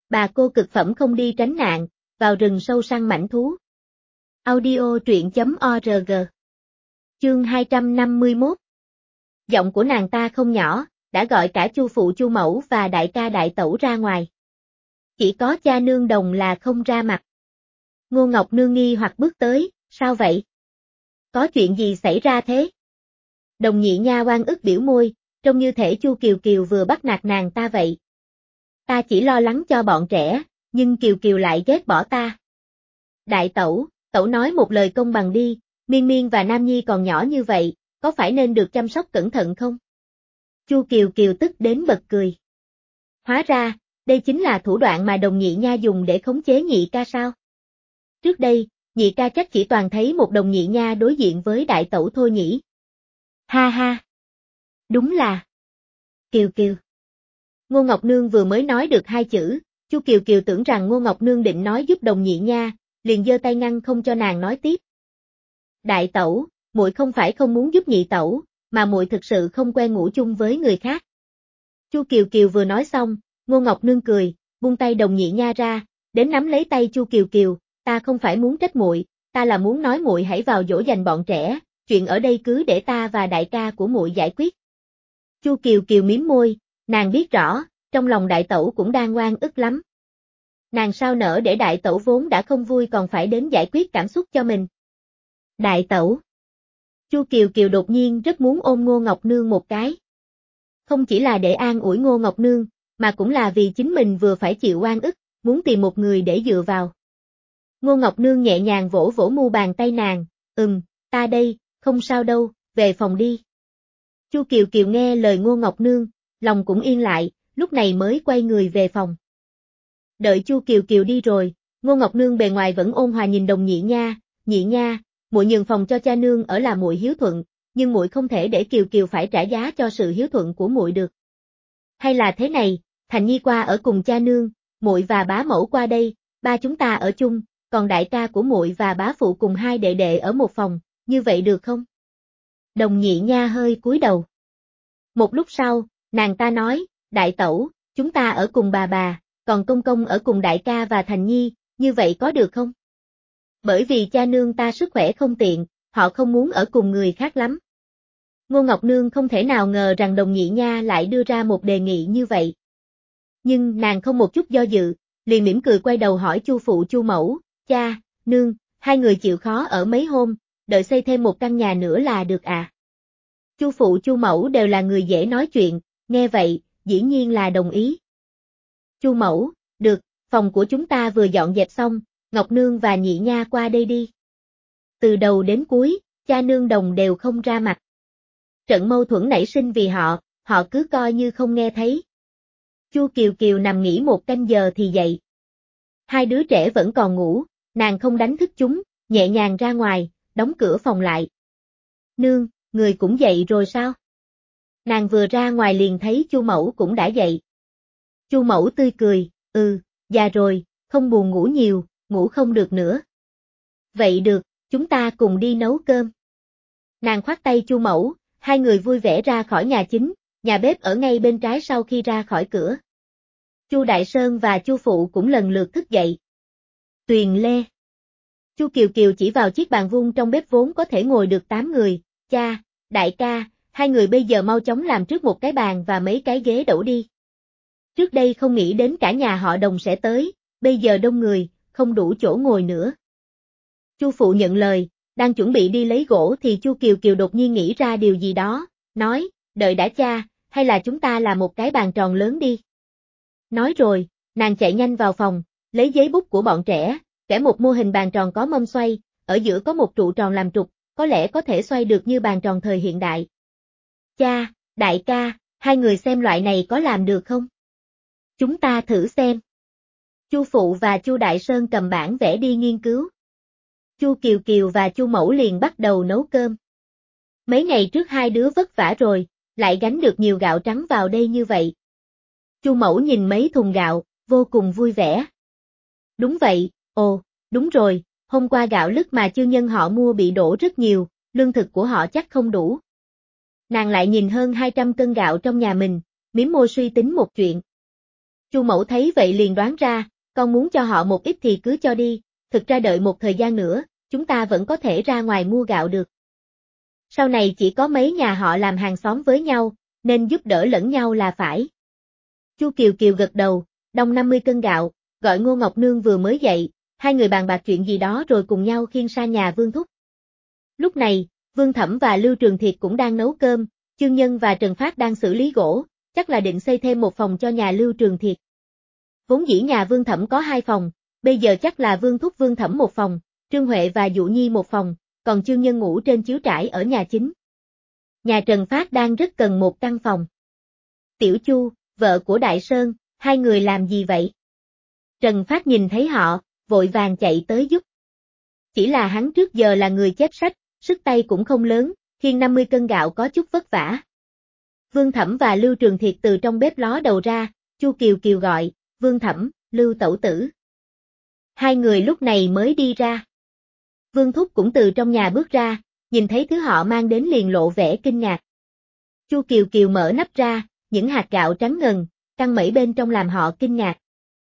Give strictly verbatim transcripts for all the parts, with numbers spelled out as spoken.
Bà cô cực phẩm không đi tránh nạn, vào rừng sâu săn mãnh thú. Audio truyện chấm org. Chương hai trăm năm mươi mốt. Giọng của nàng ta không nhỏ, đã gọi cả Chu phụ Chu mẫu và đại ca đại tẩu ra ngoài. Chỉ có cha nương Đồng là không ra mặt. Ngô Ngọc Nương nghi hoặc bước tới, sao vậy? Có chuyện gì xảy ra thế? Đồng Nhị Nha oan ức biểu môi, trông như thể Chu Kiều Kiều vừa bắt nạt nàng ta vậy. Ta chỉ lo lắng cho bọn trẻ, nhưng Kiều Kiều lại ghét bỏ ta. Đại tẩu, tẩu nói một lời công bằng đi, Miên Miên và Nam Nhi còn nhỏ như vậy, có phải nên được chăm sóc cẩn thận không? Chu Kiều Kiều tức đến bật cười. Hóa ra, đây chính là thủ đoạn mà Đồng Nhị Nha dùng để khống chế Nhị ca sao? Trước đây, Nhị ca chắc chỉ toàn thấy một Đồng Nhị Nha đối diện với đại tẩu thôi nhỉ? Ha ha! Đúng là... Kiều Kiều. Ngô Ngọc Nương vừa mới nói được hai chữ, Chu Kiều Kiều tưởng rằng Ngô Ngọc Nương định nói giúp Đồng Nhị Nha, liền giơ tay ngăn không cho nàng nói tiếp. Đại tẩu, muội không phải không muốn giúp Nhị tẩu, mà muội thực sự không quen ngủ chung với người khác. Chu Kiều Kiều vừa nói xong, Ngô Ngọc Nương cười, buông tay Đồng Nhị Nha ra, đến nắm lấy tay Chu Kiều Kiều, ta không phải muốn trách muội, ta là muốn nói muội hãy vào dỗ dành bọn trẻ, chuyện ở đây cứ để ta và đại ca của muội giải quyết. Chu Kiều Kiều mím môi, nàng biết rõ, trong lòng đại tẩu cũng đang oan ức lắm. Nàng sao nỡ để đại tẩu vốn đã không vui còn phải đến giải quyết cảm xúc cho mình. Đại tẩu. Chu Kiều Kiều đột nhiên rất muốn ôm Ngô Ngọc Nương một cái. Không chỉ là để an ủi Ngô Ngọc Nương, mà cũng là vì chính mình vừa phải chịu oan ức, muốn tìm một người để dựa vào. Ngô Ngọc Nương nhẹ nhàng vỗ vỗ mu bàn tay nàng, ừm, ta đây, không sao đâu, về phòng đi. Chu Kiều Kiều nghe lời Ngô Ngọc Nương, lòng cũng yên lại, lúc này mới quay người về phòng. Đợi Chu Kiều Kiều đi rồi, Ngô Ngọc Nương bề ngoài vẫn ôn hòa nhìn Đồng Nhị Nha, Nhị Nha, muội nhường phòng cho cha nương ở là muội hiếu thuận, nhưng muội không thể để Kiều Kiều phải trả giá cho sự hiếu thuận của muội được. Hay là thế này, Thành Nhi qua ở cùng cha nương, muội và bá mẫu qua đây, ba chúng ta ở chung, còn đại ca của muội và bá phụ cùng hai đệ đệ ở một phòng, như vậy được không? Đồng Nhị Nha hơi cúi đầu. Một lúc sau, nàng ta nói, đại tẩu, chúng ta ở cùng bà bà, còn công công ở cùng đại ca và Thành Nhi, như vậy có được không? Bởi vì cha nương ta sức khỏe không tiện, họ không muốn ở cùng người khác lắm. Ngô Ngọc Nương không thể nào ngờ rằng Đồng Nhị Nha lại đưa ra một đề nghị như vậy. Nhưng nàng không một chút do dự, liền mỉm cười quay đầu hỏi Chu phụ Chu mẫu, cha, nương, hai người chịu khó ở mấy hôm, đợi xây thêm một căn nhà nữa là được à? Chu phụ Chu mẫu đều là người dễ nói chuyện, nghe vậy, dĩ nhiên là đồng ý. Chu mẫu, được, phòng của chúng ta vừa dọn dẹp xong, Ngọc Nương và Nhị Nha qua đây đi. Từ đầu đến cuối, cha nương Đồng đều không ra mặt. Trận mâu thuẫn nảy sinh vì họ, họ cứ coi như không nghe thấy. Chu Kiều Kiều nằm nghỉ một canh giờ thì dậy. Hai đứa trẻ vẫn còn ngủ, nàng không đánh thức chúng, nhẹ nhàng ra ngoài, đóng cửa phòng lại. Nương, người cũng dậy rồi sao? Nàng vừa ra ngoài liền thấy Chu mẫu cũng đã dậy. Chu mẫu tươi cười, ừ, già rồi, không buồn ngủ nhiều, ngủ không được nữa. Vậy được, chúng ta cùng đi nấu cơm. Nàng khoác tay Chu mẫu, hai người vui vẻ ra khỏi nhà chính, nhà bếp ở ngay bên trái sau khi ra khỏi cửa. Chu Đại Sơn và Chu phụ cũng lần lượt thức dậy. Tuyền Lê. Chu Kiều Kiều chỉ vào chiếc bàn vuông trong bếp vốn có thể ngồi được tám người, cha, đại ca, hai người bây giờ mau chóng làm trước một cái bàn và mấy cái ghế đẩu đi. Trước đây không nghĩ đến cả nhà họ Đồng sẽ tới, bây giờ đông người, không đủ chỗ ngồi nữa. Chu phụ nhận lời, đang chuẩn bị đi lấy gỗ thì Chu Kiều Kiều đột nhiên nghĩ ra điều gì đó, nói, đợi đã cha, hay là chúng ta làm một cái bàn tròn lớn đi. Nói rồi, nàng chạy nhanh vào phòng, lấy giấy bút của bọn trẻ, vẽ một mô hình bàn tròn có mâm xoay, ở giữa có một trụ tròn làm trục, có lẽ có thể xoay được như bàn tròn thời hiện đại. Cha, đại ca, hai người xem loại này có làm được không? Chúng ta thử xem. Chu phụ và Chu Đại Sơn cầm bản vẽ đi nghiên cứu. Chu Kiều Kiều và Chu mẫu liền bắt đầu nấu cơm. Mấy ngày trước hai đứa vất vả rồi, lại gánh được nhiều gạo trắng vào đây như vậy. Chu mẫu nhìn mấy thùng gạo, vô cùng vui vẻ. Đúng vậy, ồ, đúng rồi, hôm qua gạo lứt mà chương nhân họ mua bị đổ rất nhiều, lương thực của họ chắc không đủ. Nàng lại nhìn hơn hai trăm cân gạo trong nhà mình, mím môi suy tính một chuyện. Chu mẫu thấy vậy liền đoán ra, con muốn cho họ một ít thì cứ cho đi, thực ra đợi một thời gian nữa, chúng ta vẫn có thể ra ngoài mua gạo được. Sau này chỉ có mấy nhà họ làm hàng xóm với nhau, nên giúp đỡ lẫn nhau là phải. Chu Kiều Kiều gật đầu, đong năm mươi cân gạo, gọi Ngô Ngọc Nương vừa mới dậy, hai người bàn bạc chuyện gì đó rồi cùng nhau khiêng sang nhà Vương Thúc. Lúc này, Vương Thẩm và Lưu Trường Thiệt cũng đang nấu cơm, Chương Nhân và Trần Phát đang xử lý gỗ, chắc là định xây thêm một phòng cho nhà Lưu Trường Thiệt. Vốn dĩ nhà Vương Thẩm có hai phòng, bây giờ chắc là Vương Thúc Vương Thẩm một phòng, Trương Huệ và Dụ Nhi một phòng, còn Chương Nhân ngủ trên chiếu trải ở nhà chính. Nhà Trần Phát đang rất cần một căn phòng. Tiểu Chu, vợ của Đại Sơn, hai người làm gì vậy? Trần Phát nhìn thấy họ, vội vàng chạy tới giúp. Chỉ là hắn trước giờ là người chép sách, sức tay cũng không lớn, khiêng năm mươi cân gạo có chút vất vả. Vương Thẩm và Lưu Trường Thiệt từ trong bếp ló đầu ra, Chu Kiều Kiều gọi, Vương Thẩm, Lưu tẩu tử. Hai người lúc này mới đi ra. Vương Thúc cũng từ trong nhà bước ra, nhìn thấy thứ họ mang đến liền lộ vẻ kinh ngạc. Chu Kiều Kiều mở nắp ra, những hạt gạo trắng ngần, căng mẩy bên trong làm họ kinh ngạc.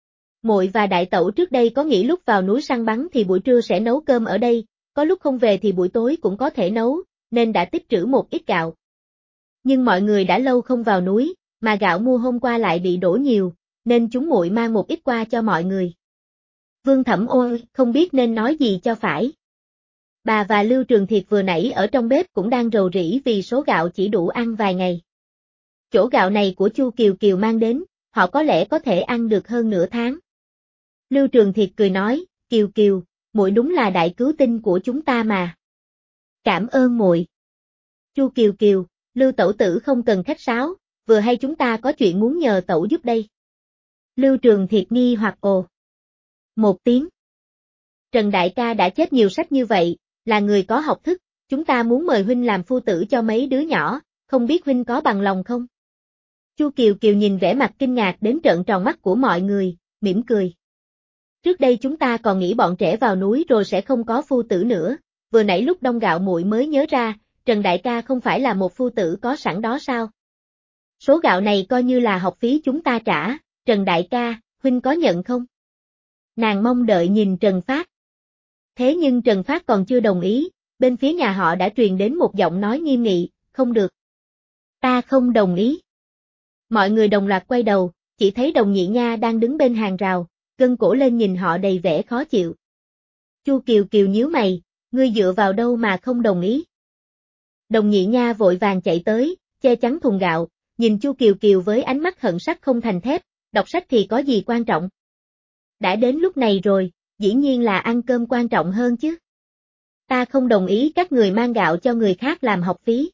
Muội và đại tẩu trước đây có nghĩ lúc vào núi săn bắn thì buổi trưa sẽ nấu cơm ở đây, có lúc không về thì buổi tối cũng có thể nấu, nên đã tích trữ một ít gạo. Nhưng mọi người đã lâu không vào núi, mà gạo mua hôm qua lại bị đổ nhiều, nên chúng muội mang một ít qua cho mọi người. Vương Thẩm ôi, không biết nên nói gì cho phải. Bà và Lưu Trường Thiệt vừa nãy ở trong bếp cũng đang rầu rĩ vì số gạo chỉ đủ ăn vài ngày. Chỗ gạo này của Chu Kiều Kiều mang đến, họ có lẽ có thể ăn được hơn nửa tháng. Lưu Trường Thiệt cười nói, Kiều Kiều, muội đúng là đại cứu tinh của chúng ta mà. Cảm ơn muội. Chu Kiều Kiều, Lưu tẩu tử không cần khách sáo, vừa hay chúng ta có chuyện muốn nhờ tẩu giúp đây. Lưu Trường Thiệt nghi hoặc ồ. Một tiếng. Trần đại ca đã chép nhiều sách như vậy, là người có học thức, chúng ta muốn mời huynh làm phu tử cho mấy đứa nhỏ, không biết huynh có bằng lòng không? Chu Kiều Kiều nhìn vẻ mặt kinh ngạc đến trợn tròn mắt của mọi người, mỉm cười. Trước đây chúng ta còn nghĩ bọn trẻ vào núi rồi sẽ không có phu tử nữa, vừa nãy lúc đông gạo muội mới nhớ ra, Trần đại ca không phải là một phu tử có sẵn đó sao? Số gạo này coi như là học phí chúng ta trả, Trần đại ca, huynh có nhận không? Nàng mong đợi nhìn Trần Phát. Thế nhưng Trần Phát còn chưa đồng ý, bên phía nhà họ đã truyền đến một giọng nói nghiêm nghị, không được. Ta không đồng ý. Mọi người đồng loạt quay đầu, chỉ thấy Đồng Nhị Nha đang đứng bên hàng rào, gân cổ lên nhìn họ đầy vẻ khó chịu. Chu Kiều Kiều nhíu mày, ngươi dựa vào đâu mà không đồng ý? Đồng Nhị Nha vội vàng chạy tới, che chắn thùng gạo, nhìn Chu Kiều Kiều với ánh mắt hận sắt không thành thép, đọc sách thì có gì quan trọng? Đã đến lúc này rồi, dĩ nhiên là ăn cơm quan trọng hơn chứ. Ta không đồng ý các người mang gạo cho người khác làm học phí.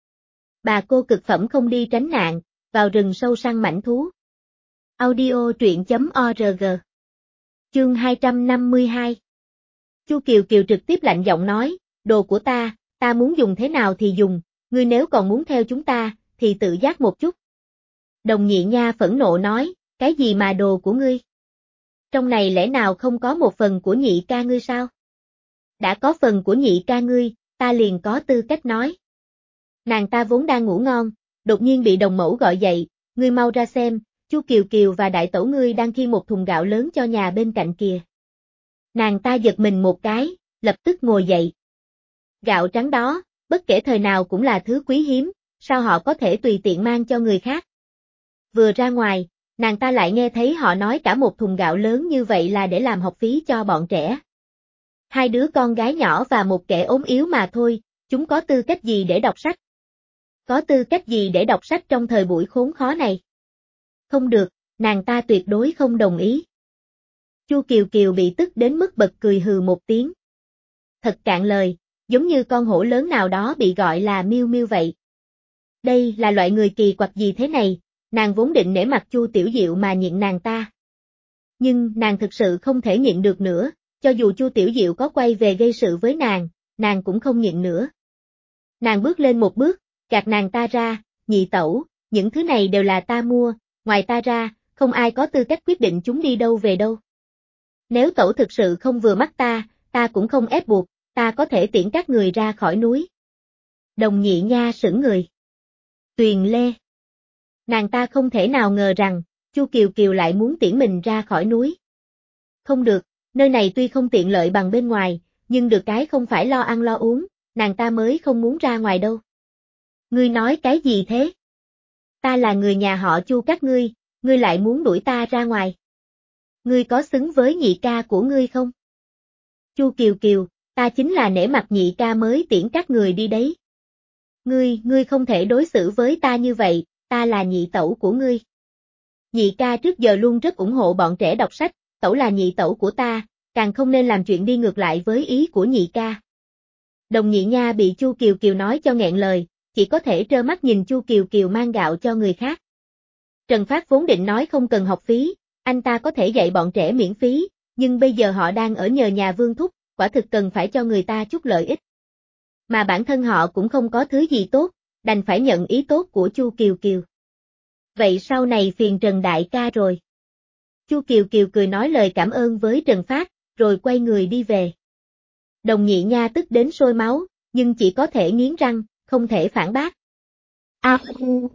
Bà cô cực phẩm không đi tránh nạn, vào rừng sâu săn mãnh thú. Audio truyện chấm org. Chương hai trăm năm mươi hai. Chu Kiều Kiều trực tiếp lạnh giọng nói, đồ của ta, ta muốn dùng thế nào thì dùng, ngươi nếu còn muốn theo chúng ta, thì tự giác một chút. Đồng Nhị Nha phẫn nộ nói, cái gì mà đồ của ngươi? Trong này lẽ nào không có một phần của nhị ca ngươi sao? Đã có phần của nhị ca ngươi, ta liền có tư cách nói. Nàng ta vốn đang ngủ ngon, đột nhiên bị đồng mẫu gọi dậy, ngươi mau ra xem, Chu Kiều Kiều và đại tẩu ngươi đang khiêng một thùng gạo lớn cho nhà bên cạnh kìa. Nàng ta giật mình một cái, lập tức ngồi dậy. Gạo trắng đó, bất kể thời nào cũng là thứ quý hiếm, sao họ có thể tùy tiện mang cho người khác? Vừa ra ngoài, nàng ta lại nghe thấy họ nói cả một thùng gạo lớn như vậy là để làm học phí cho bọn trẻ. Hai đứa con gái nhỏ và một kẻ ốm yếu mà thôi, chúng có tư cách gì để đọc sách? Có tư cách gì để đọc sách trong thời buổi khốn khó này? Không được, nàng ta tuyệt đối không đồng ý. Chu Kiều Kiều bị tức đến mức bật cười hừ một tiếng. Thật cạn lời, giống như con hổ lớn nào đó bị gọi là miêu miêu vậy. Đây là loại người kỳ quặc gì thế này, nàng vốn định nể mặt Chu Tiểu Diệu mà nhịn nàng ta. Nhưng nàng thực sự không thể nhịn được nữa, cho dù Chu Tiểu Diệu có quay về gây sự với nàng, nàng cũng không nhịn nữa. Nàng bước lên một bước, gạt nàng ta ra, nhị tẩu, những thứ này đều là ta mua, ngoài ta ra, không ai có tư cách quyết định chúng đi đâu về đâu. Nếu tẩu thực sự không vừa mắt ta, ta cũng không ép buộc, ta có thể tiễn các người ra khỏi núi. Đồng Nhị Nha sững người. Tuyền Lê. Nàng ta không thể nào ngờ rằng, Chu Kiều Kiều lại muốn tiễn mình ra khỏi núi. Không được, nơi này tuy không tiện lợi bằng bên ngoài, nhưng được cái không phải lo ăn lo uống, nàng ta mới không muốn ra ngoài đâu. Ngươi nói cái gì thế? Ta là người nhà họ Chu các ngươi, ngươi lại muốn đuổi ta ra ngoài. Ngươi có xứng với nhị ca của ngươi không? Chu Kiều Kiều, ta chính là nể mặt nhị ca mới tiễn các người đi đấy. Ngươi, ngươi không thể đối xử với ta như vậy, ta là nhị tẩu của ngươi. Nhị ca trước giờ luôn rất ủng hộ bọn trẻ đọc sách, tẩu là nhị tẩu của ta, càng không nên làm chuyện đi ngược lại với ý của nhị ca. Đồng nhị nha bị Chu Kiều Kiều nói cho nghẹn lời, chỉ có thể trơ mắt nhìn Chu Kiều Kiều mang gạo cho người khác. Trần Phát vốn định nói không cần học phí, anh ta có thể dạy bọn trẻ miễn phí, nhưng bây giờ họ đang ở nhờ nhà Vương thúc, quả thực cần phải cho người ta chút lợi ích. Mà bản thân họ cũng không có thứ gì tốt, đành phải nhận ý tốt của Chu Kiều Kiều. Vậy sau này phiền Trần đại ca rồi. Chu Kiều Kiều cười nói lời cảm ơn với Trần Phát, rồi quay người đi về. Đồng nhị nha tức đến sôi máu, nhưng chỉ có thể nghiến răng, không thể phản bác. A hu.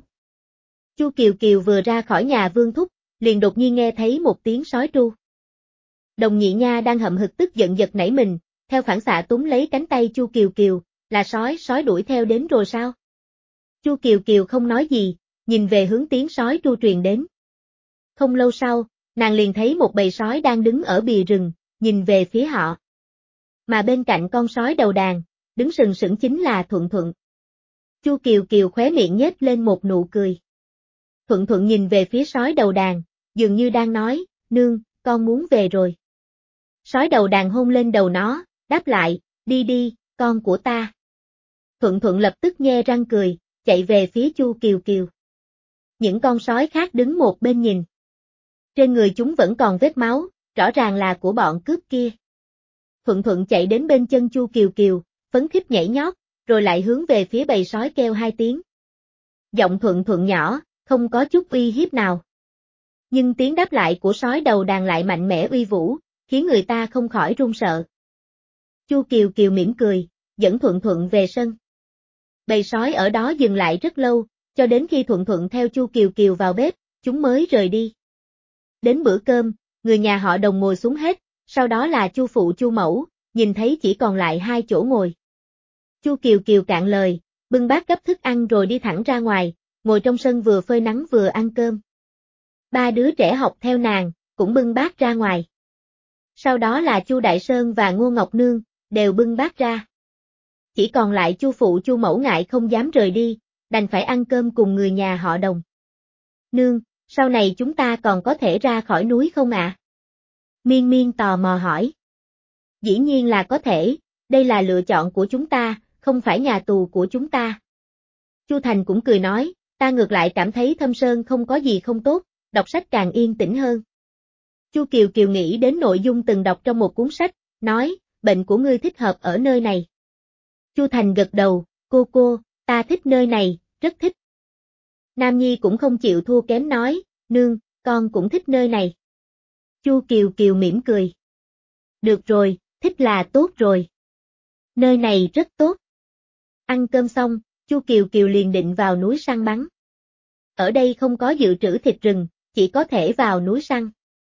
Chu Kiều Kiều vừa ra khỏi nhà Vương thúc, liền đột nhiên nghe thấy một tiếng sói tru. Đồng nhị nha đang hậm hực tức giận giật nảy mình, theo phản xạ túm lấy cánh tay Chu Kiều Kiều, là sói, sói đuổi theo đến rồi sao? Chu Kiều Kiều không nói gì, nhìn về hướng tiếng sói tru truyền đến. Không lâu sau, nàng liền thấy một bầy sói đang đứng ở bìa rừng, nhìn về phía họ. Mà bên cạnh con sói đầu đàn, đứng sừng sững chính là Thuận Thuận. Chu Kiều Kiều khóe miệng nhếch lên một nụ cười. Thuận Thuận nhìn về phía sói đầu đàn, dường như đang nói, nương, con muốn về rồi. Sói đầu đàn hôn lên đầu nó, đáp lại, đi đi, con của ta. Thuận Thuận lập tức nhe răng cười, chạy về phía Chu Kiều Kiều. Những con sói khác đứng một bên nhìn. Trên người chúng vẫn còn vết máu, rõ ràng là của bọn cướp kia. Thuận Thuận chạy đến bên chân Chu Kiều Kiều, phấn khích nhảy nhót, rồi lại hướng về phía bầy sói kêu hai tiếng. Giọng Thuận Thuận nhỏ, không có chút uy hiếp nào. Nhưng tiếng đáp lại của sói đầu đàn lại mạnh mẽ uy vũ, khiến người ta không khỏi run sợ. Chu Kiều Kiều mỉm cười, dẫn Thuận Thuận về sân. Bầy sói ở đó dừng lại rất lâu, cho đến khi Thuận Thuận theo Chu Kiều Kiều vào bếp, chúng mới rời đi. Đến bữa cơm, người nhà họ Đồng ngồi xuống hết, sau đó là Chu phụ Chu mẫu, nhìn thấy chỉ còn lại hai chỗ ngồi. Chu Kiều Kiều cạn lời, bưng bát gấp thức ăn rồi đi thẳng ra ngoài, ngồi trong sân vừa phơi nắng vừa ăn cơm. Ba đứa trẻ học theo nàng, cũng bưng bát ra ngoài. Sau đó là Chu Đại Sơn và Ngô Ngọc Nương, đều bưng bát ra. Chỉ còn lại Chu phụ Chu mẫu ngại không dám rời đi, đành phải ăn cơm cùng người nhà họ Đồng. Nương, sau này chúng ta còn có thể ra khỏi núi không ạ? À? Miên Miên tò mò hỏi. Dĩ nhiên là có thể, đây là lựa chọn của chúng ta, không phải nhà tù của chúng ta. Chu Thành cũng cười nói, ta ngược lại cảm thấy Thâm Sơn không có gì không tốt, đọc sách càng yên tĩnh hơn. Chu Kiều Kiều nghĩ đến nội dung từng đọc trong một cuốn sách, nói, bệnh của ngươi thích hợp ở nơi này. Chu Thành gật đầu, cô cô, ta thích nơi này, rất thích. Nam Nhi cũng không chịu thua kém nói, nương, con cũng thích nơi này. Chu Kiều Kiều mỉm cười. Được rồi, thích là tốt rồi. Nơi này rất tốt. Ăn cơm xong, Chu Kiều Kiều liền định vào núi săn bắn. Ở đây không có dự trữ thịt rừng, chỉ có thể vào núi săn.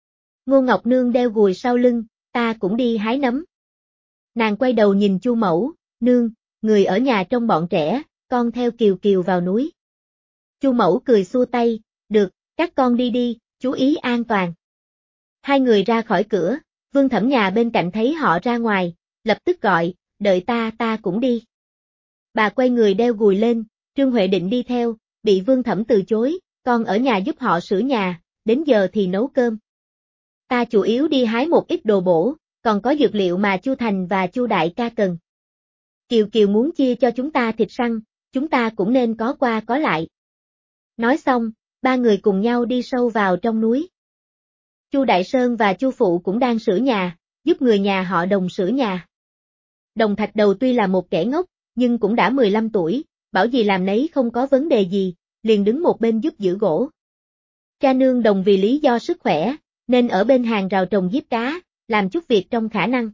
Ngô Ngọc Nương đeo gùi sau lưng, ta cũng đi hái nấm. Nàng quay đầu nhìn Chu mẫu, nương, người ở nhà trông bọn trẻ, con theo Kiều Kiều vào núi. Chu mẫu cười xua tay, được, các con đi đi, chú ý an toàn. Hai người ra khỏi cửa, Vương Thẩm nhà bên cạnh thấy họ ra ngoài, lập tức gọi, đợi ta ta cũng đi. Bà quay người đeo gùi lên, Trương Huệ định đi theo, bị Vương Thẩm từ chối, con ở nhà giúp họ sửa nhà, đến giờ thì nấu cơm. Ta chủ yếu đi hái một ít đồ bổ, còn có dược liệu mà Chu Thành và Chu Đại ca cần. Kiều Kiều muốn chia cho chúng ta thịt săn, chúng ta cũng nên có qua có lại. Nói xong, ba người cùng nhau đi sâu vào trong núi. Chu Đại Sơn và Chu Phụ cũng đang sửa nhà, giúp người nhà họ Đồng sửa nhà. Đồng Thạch Đầu tuy là một kẻ ngốc, nhưng cũng đã mười lăm tuổi, bảo gì làm nấy không có vấn đề gì, liền đứng một bên giúp giữ gỗ. Cha nương Đồng vì lý do sức khỏe, nên ở bên hàng rào trồng diếp cá, làm chút việc trong khả năng.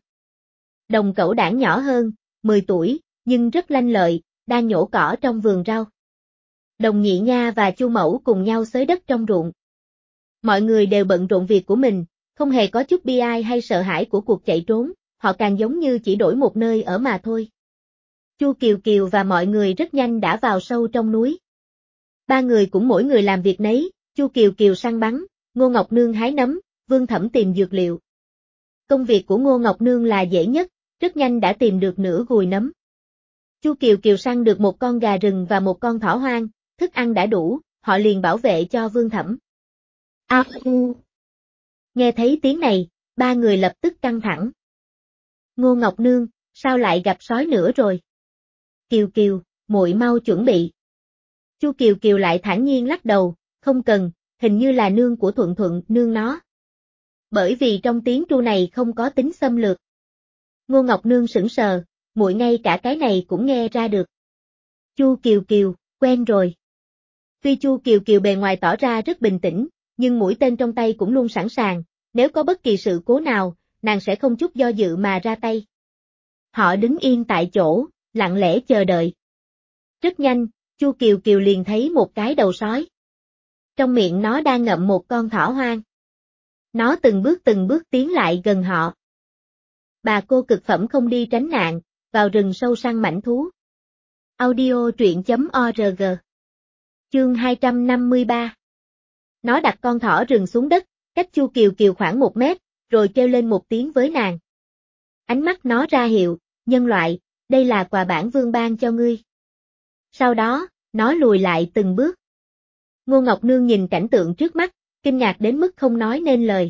Đồng Cẩu Đản nhỏ hơn, mười tuổi, nhưng rất lanh lợi, đang nhổ cỏ trong vườn rau. Đồng Nhị Nha và Chu Mẫu cùng nhau xới đất trong ruộng. Mọi người đều bận rộn việc của mình, không hề có chút bi ai hay sợ hãi của cuộc chạy trốn, họ càng giống như chỉ đổi một nơi ở mà thôi. Chu Kiều Kiều và mọi người rất nhanh đã vào sâu trong núi. Ba người cũng mỗi người làm việc nấy, Chu Kiều Kiều săn bắn, Ngô Ngọc Nương hái nấm, Vương Thẩm tìm dược liệu. Công việc của Ngô Ngọc Nương là dễ nhất, rất nhanh đã tìm được nửa gùi nấm. Chu Kiều Kiều săn được một con gà rừng và một con thỏ hoang, thức ăn đã đủ, họ liền bảo vệ cho Vương Thẩm. A u. Nghe thấy tiếng này, ba người lập tức căng thẳng. Ngô Ngọc Nương, sao lại gặp sói nữa rồi? Kiều Kiều, muội mau chuẩn bị. Chu Kiều Kiều lại thản nhiên lắc đầu, không cần, hình như là nương của Thuận Thuận nương nó. Bởi vì trong tiếng tru này không có tính xâm lược. Ngô Ngọc Nương sững sờ, muội ngay cả cái này cũng nghe ra được. Chu Kiều Kiều, quen rồi. Tuy Chu Kiều Kiều bề ngoài tỏ ra rất bình tĩnh, nhưng mũi tên trong tay cũng luôn sẵn sàng, nếu có bất kỳ sự cố nào, nàng sẽ không chút do dự mà ra tay. Họ đứng yên tại chỗ, lặng lẽ chờ đợi. Rất nhanh, Chu Kiều Kiều liền thấy một cái đầu sói. Trong miệng nó đang ngậm một con thỏ hoang. Nó từng bước từng bước tiến lại gần họ. Bà cô cực phẩm không đi tránh nạn, vào rừng sâu săn mãnh thú. Audio truyện chấm org. Chương hai trăm năm mươi ba. Nó đặt con thỏ rừng xuống đất, cách Chu Kiều Kiều khoảng một mét, rồi kêu lên một tiếng với nàng. Ánh mắt nó ra hiệu, nhân loại, đây là quà bản vương ban cho ngươi. Sau đó, nó lùi lại từng bước. Ngô Ngọc Nương nhìn cảnh tượng trước mắt, kinh ngạc đến mức không nói nên lời.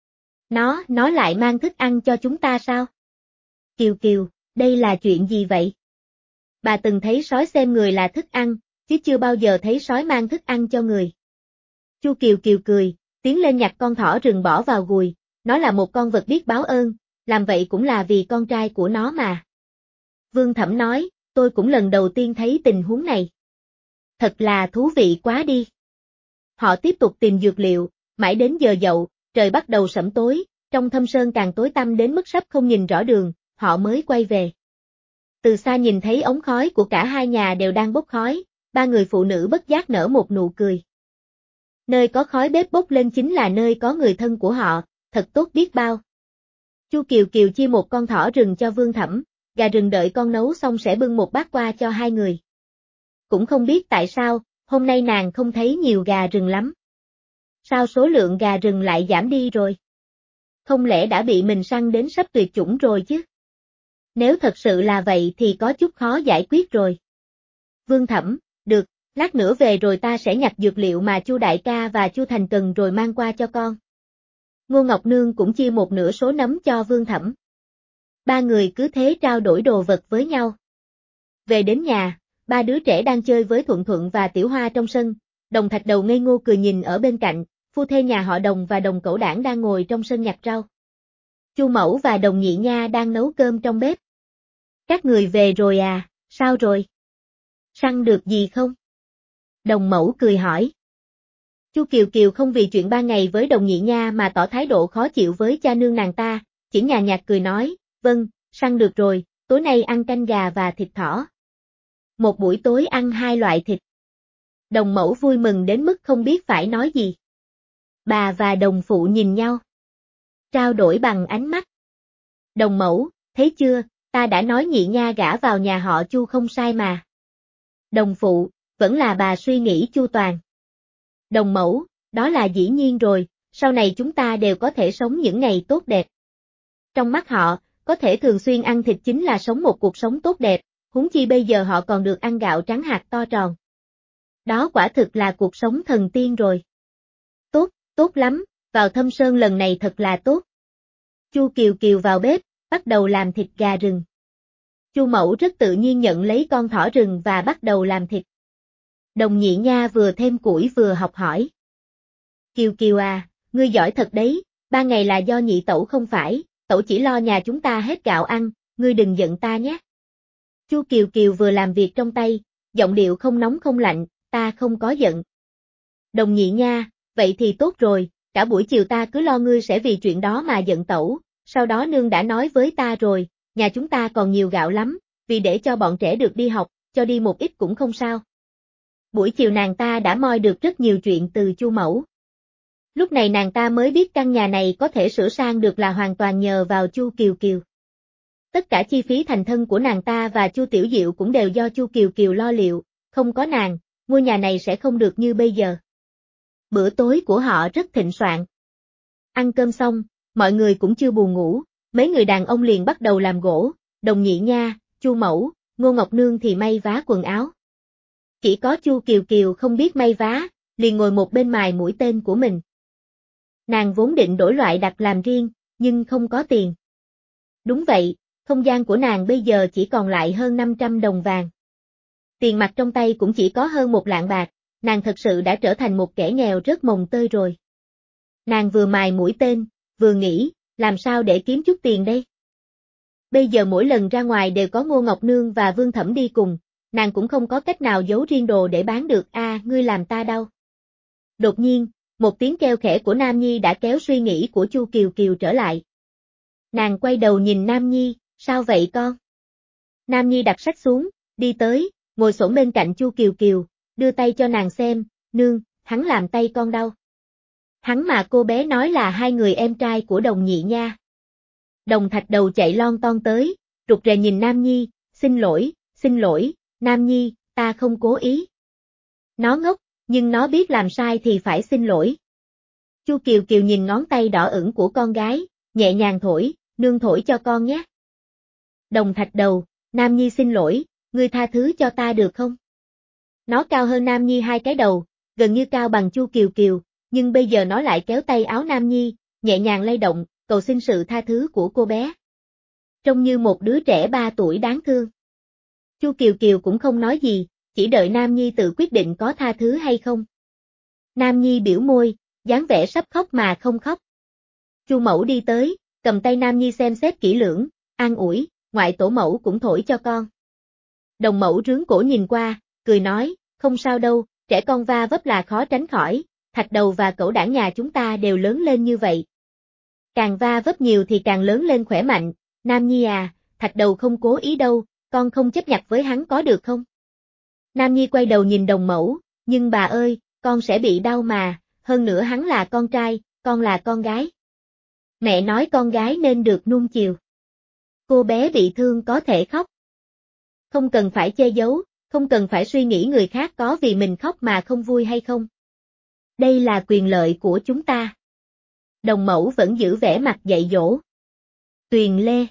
Nó, nó lại mang thức ăn cho chúng ta sao? Kiều Kiều, đây là chuyện gì vậy? Bà từng thấy sói xem người là thức ăn, chứ chưa bao giờ thấy sói mang thức ăn cho người. Chu Kiều Kiều cười, tiến lên nhặt con thỏ rừng bỏ vào gùi, nó là một con vật biết báo ơn, làm vậy cũng là vì con trai của nó mà. Vương Thẩm nói, tôi cũng lần đầu tiên thấy tình huống này. Thật là thú vị quá đi. Họ tiếp tục tìm dược liệu, mãi đến giờ dậu, trời bắt đầu sẫm tối, trong thâm sơn càng tối tăm đến mức sắp không nhìn rõ đường, họ mới quay về. Từ xa nhìn thấy ống khói của cả hai nhà đều đang bốc khói, ba người phụ nữ bất giác nở một nụ cười. Nơi có khói bếp bốc lên chính là nơi có người thân của họ, thật tốt biết bao. Chu Kiều Kiều chia một con thỏ rừng cho Vương Thẩm, gà rừng đợi con nấu xong sẽ bưng một bát qua cho hai người. Cũng không biết tại sao, hôm nay nàng không thấy nhiều gà rừng lắm. Sao số lượng gà rừng lại giảm đi rồi? Không lẽ đã bị mình săn đến sắp tuyệt chủng rồi chứ? Nếu thật sự là vậy thì có chút khó giải quyết rồi. Vương Thẩm, được, lát nữa về rồi ta sẽ nhặt dược liệu mà Chu đại ca và Chu Thành cần rồi mang qua cho con. Ngô Ngọc Nương cũng chia một nửa số nấm cho Vương Thẩm. Ba người cứ thế trao đổi đồ vật với nhau. Về đến nhà, ba đứa trẻ đang chơi với Thuận Thuận và Tiểu Hoa trong sân, Đồng Thạch Đầu ngây ngô cười nhìn ở bên cạnh, phu thê nhà họ Đồng và Đồng Cẩu Đảng đang ngồi trong sân nhặt rau. Chu Mẫu và Đồng Nhị Nha đang nấu cơm trong bếp. Các người về rồi à, sao rồi? Săn được gì không? Đồng Mẫu cười hỏi. Chu Kiều Kiều không vì chuyện ba ngày với Đồng Nhị Nha mà tỏ thái độ khó chịu với cha nương nàng ta, chỉ nhàn nhạt cười nói, vâng, săn được rồi, tối nay ăn canh gà và thịt thỏ. Một buổi tối ăn hai loại thịt. Đồng Mẫu vui mừng đến mức không biết phải nói gì. Bà và Đồng Phụ nhìn nhau. Trao đổi bằng ánh mắt. Đồng Mẫu, thấy chưa, ta đã nói Nhị Nha gả vào nhà họ Chu không sai mà. Đồng Phụ, vẫn là bà suy nghĩ chu toàn. Đồng Mẫu, đó là dĩ nhiên rồi, sau này chúng ta đều có thể sống những ngày tốt đẹp. Trong mắt họ, có thể thường xuyên ăn thịt chính là sống một cuộc sống tốt đẹp, huống chi bây giờ họ còn được ăn gạo trắng hạt to tròn. Đó quả thực là cuộc sống thần tiên rồi. Tốt, tốt lắm, vào Thâm Sơn lần này thật là tốt. Chu Kiều Kiều vào bếp, bắt đầu làm thịt gà rừng. Chu Mẫu rất tự nhiên nhận lấy con thỏ rừng và bắt đầu làm thịt. Đồng Nhị Nha vừa thêm củi vừa học hỏi. Kiều Kiều à, ngươi giỏi thật đấy, ba ngày là do nhị tẩu không phải, tẩu chỉ lo nhà chúng ta hết gạo ăn, ngươi đừng giận ta nhé. Chu Kiều Kiều vừa làm việc trong tay, giọng điệu không nóng không lạnh, ta không có giận. Đồng Nhị Nha, vậy thì tốt rồi, cả buổi chiều ta cứ lo ngươi sẽ vì chuyện đó mà giận tẩu, sau đó nương đã nói với ta rồi, nhà chúng ta còn nhiều gạo lắm, vì để cho bọn trẻ được đi học, cho đi một ít cũng không sao. Buổi chiều nàng ta đã moi được rất nhiều chuyện từ Chu Mẫu. Lúc này nàng ta mới biết căn nhà này có thể sửa sang được là hoàn toàn nhờ vào Chu Kiều Kiều. Tất cả chi phí thành thân của nàng ta và Chu Tiểu Diệu cũng đều do Chu Kiều Kiều lo liệu, không có nàng, ngôi nhà này sẽ không được như bây giờ. Bữa tối của họ rất thịnh soạn. Ăn cơm xong, mọi người cũng chưa buồn ngủ, mấy người đàn ông liền bắt đầu làm gỗ, Đồng Nhị Nha, Chu Mẫu, Ngô Ngọc Nương thì may vá quần áo. Chỉ có Chu Kiều Kiều không biết may vá, liền ngồi một bên mài mũi tên của mình. Nàng vốn định đổi loại đặt làm riêng, nhưng không có tiền. Đúng vậy, không gian của nàng bây giờ chỉ còn lại hơn năm trăm đồng vàng. Tiền mặt trong tay cũng chỉ có hơn một lạng bạc, nàng thật sự đã trở thành một kẻ nghèo rất mồng tơi rồi. Nàng vừa mài mũi tên, vừa nghĩ, làm sao để kiếm chút tiền đây? Bây giờ mỗi lần ra ngoài đều có Ngô Ngọc Nương và Vương Thẩm đi cùng, nàng cũng không có cách nào giấu riêng đồ để bán được. A, à, ngươi làm ta đau. Đột nhiên, một tiếng kêu khẽ của Nam Nhi đã kéo suy nghĩ của Chu Kiều Kiều trở lại. Nàng quay đầu nhìn Nam Nhi, sao vậy con? Nam Nhi đặt sách xuống, đi tới, ngồi xổm bên cạnh Chu Kiều Kiều, đưa tay cho nàng xem, nương, hắn làm tay con đau. Hắn mà cô bé nói là hai người em trai của Đồng Nhị Nha. Đồng Thạch Đầu chạy lon ton tới, rụt rè nhìn Nam Nhi, xin lỗi, xin lỗi, Nam Nhi, ta không cố ý. Nó ngốc, nhưng nó biết làm sai thì phải xin lỗi. Chu Kiều Kiều nhìn ngón tay đỏ ửng của con gái, nhẹ nhàng thổi, nương thổi cho con nhé. Đồng Thạch Đầu, Nam Nhi xin lỗi, ngươi tha thứ cho ta được không? Nó cao hơn Nam Nhi hai cái đầu, gần như cao bằng Chu Kiều Kiều, nhưng bây giờ nó lại kéo tay áo Nam Nhi, nhẹ nhàng lay động, cầu xin sự tha thứ của cô bé. Trông như một đứa trẻ ba tuổi đáng thương. Chu Kiều Kiều cũng không nói gì, chỉ đợi Nam Nhi tự quyết định có tha thứ hay không. Nam Nhi biểu môi, dáng vẻ sắp khóc mà không khóc. Chu Mẫu đi tới, cầm tay Nam Nhi xem xét kỹ lưỡng, an ủi, ngoại tổ mẫu cũng thổi cho con. Đồng Mẫu rướn cổ nhìn qua, cười nói, không sao đâu, trẻ con va vấp là khó tránh khỏi, Thạch Đầu và Cẩu Đảng nhà chúng ta đều lớn lên như vậy. Càng va vấp nhiều thì càng lớn lên khỏe mạnh, Nam Nhi à, Thạch Đầu không cố ý đâu, con không chấp nhặt với hắn có được không? Nam Nhi quay đầu nhìn Đồng Mẫu, nhưng bà ơi, con sẽ bị đau mà, hơn nữa hắn là con trai, con là con gái. Mẹ nói con gái nên được nuông chiều. Cô bé bị thương có thể khóc. Không cần phải che giấu, không cần phải suy nghĩ người khác có vì mình khóc mà không vui hay không. Đây là quyền lợi của chúng ta. Đồng Mẫu vẫn giữ vẻ mặt dạy dỗ. Tuyền Lê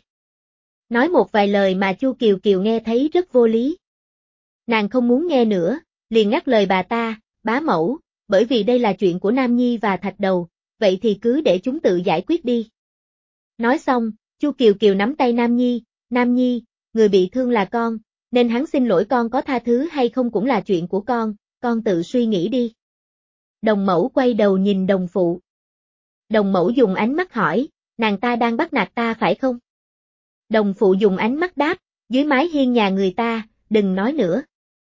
nói một vài lời mà Chu Kiều Kiều nghe thấy rất vô lý. Nàng không muốn nghe nữa, liền ngắt lời bà ta, bá mẫu, bởi vì đây là chuyện của Nam Nhi và Thạch Đầu, vậy thì cứ để chúng tự giải quyết đi. Nói xong, Chu Kiều Kiều nắm tay Nam Nhi, Nam Nhi, người bị thương là con, nên hắn xin lỗi con có tha thứ hay không cũng là chuyện của con, con tự suy nghĩ đi. Đồng Mẫu quay đầu nhìn Đồng Phụ. Đồng Mẫu dùng ánh mắt hỏi, nàng ta đang bắt nạt ta phải không? Đồng Phụ dùng ánh mắt đáp, dưới mái hiên nhà người ta, đừng nói nữa.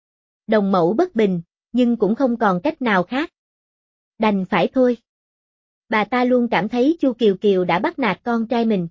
Đồng Mẫu bất bình, nhưng cũng không còn cách nào khác. Đành phải thôi. Bà ta luôn cảm thấy Chu Kiều Kiều đã bắt nạt con trai mình.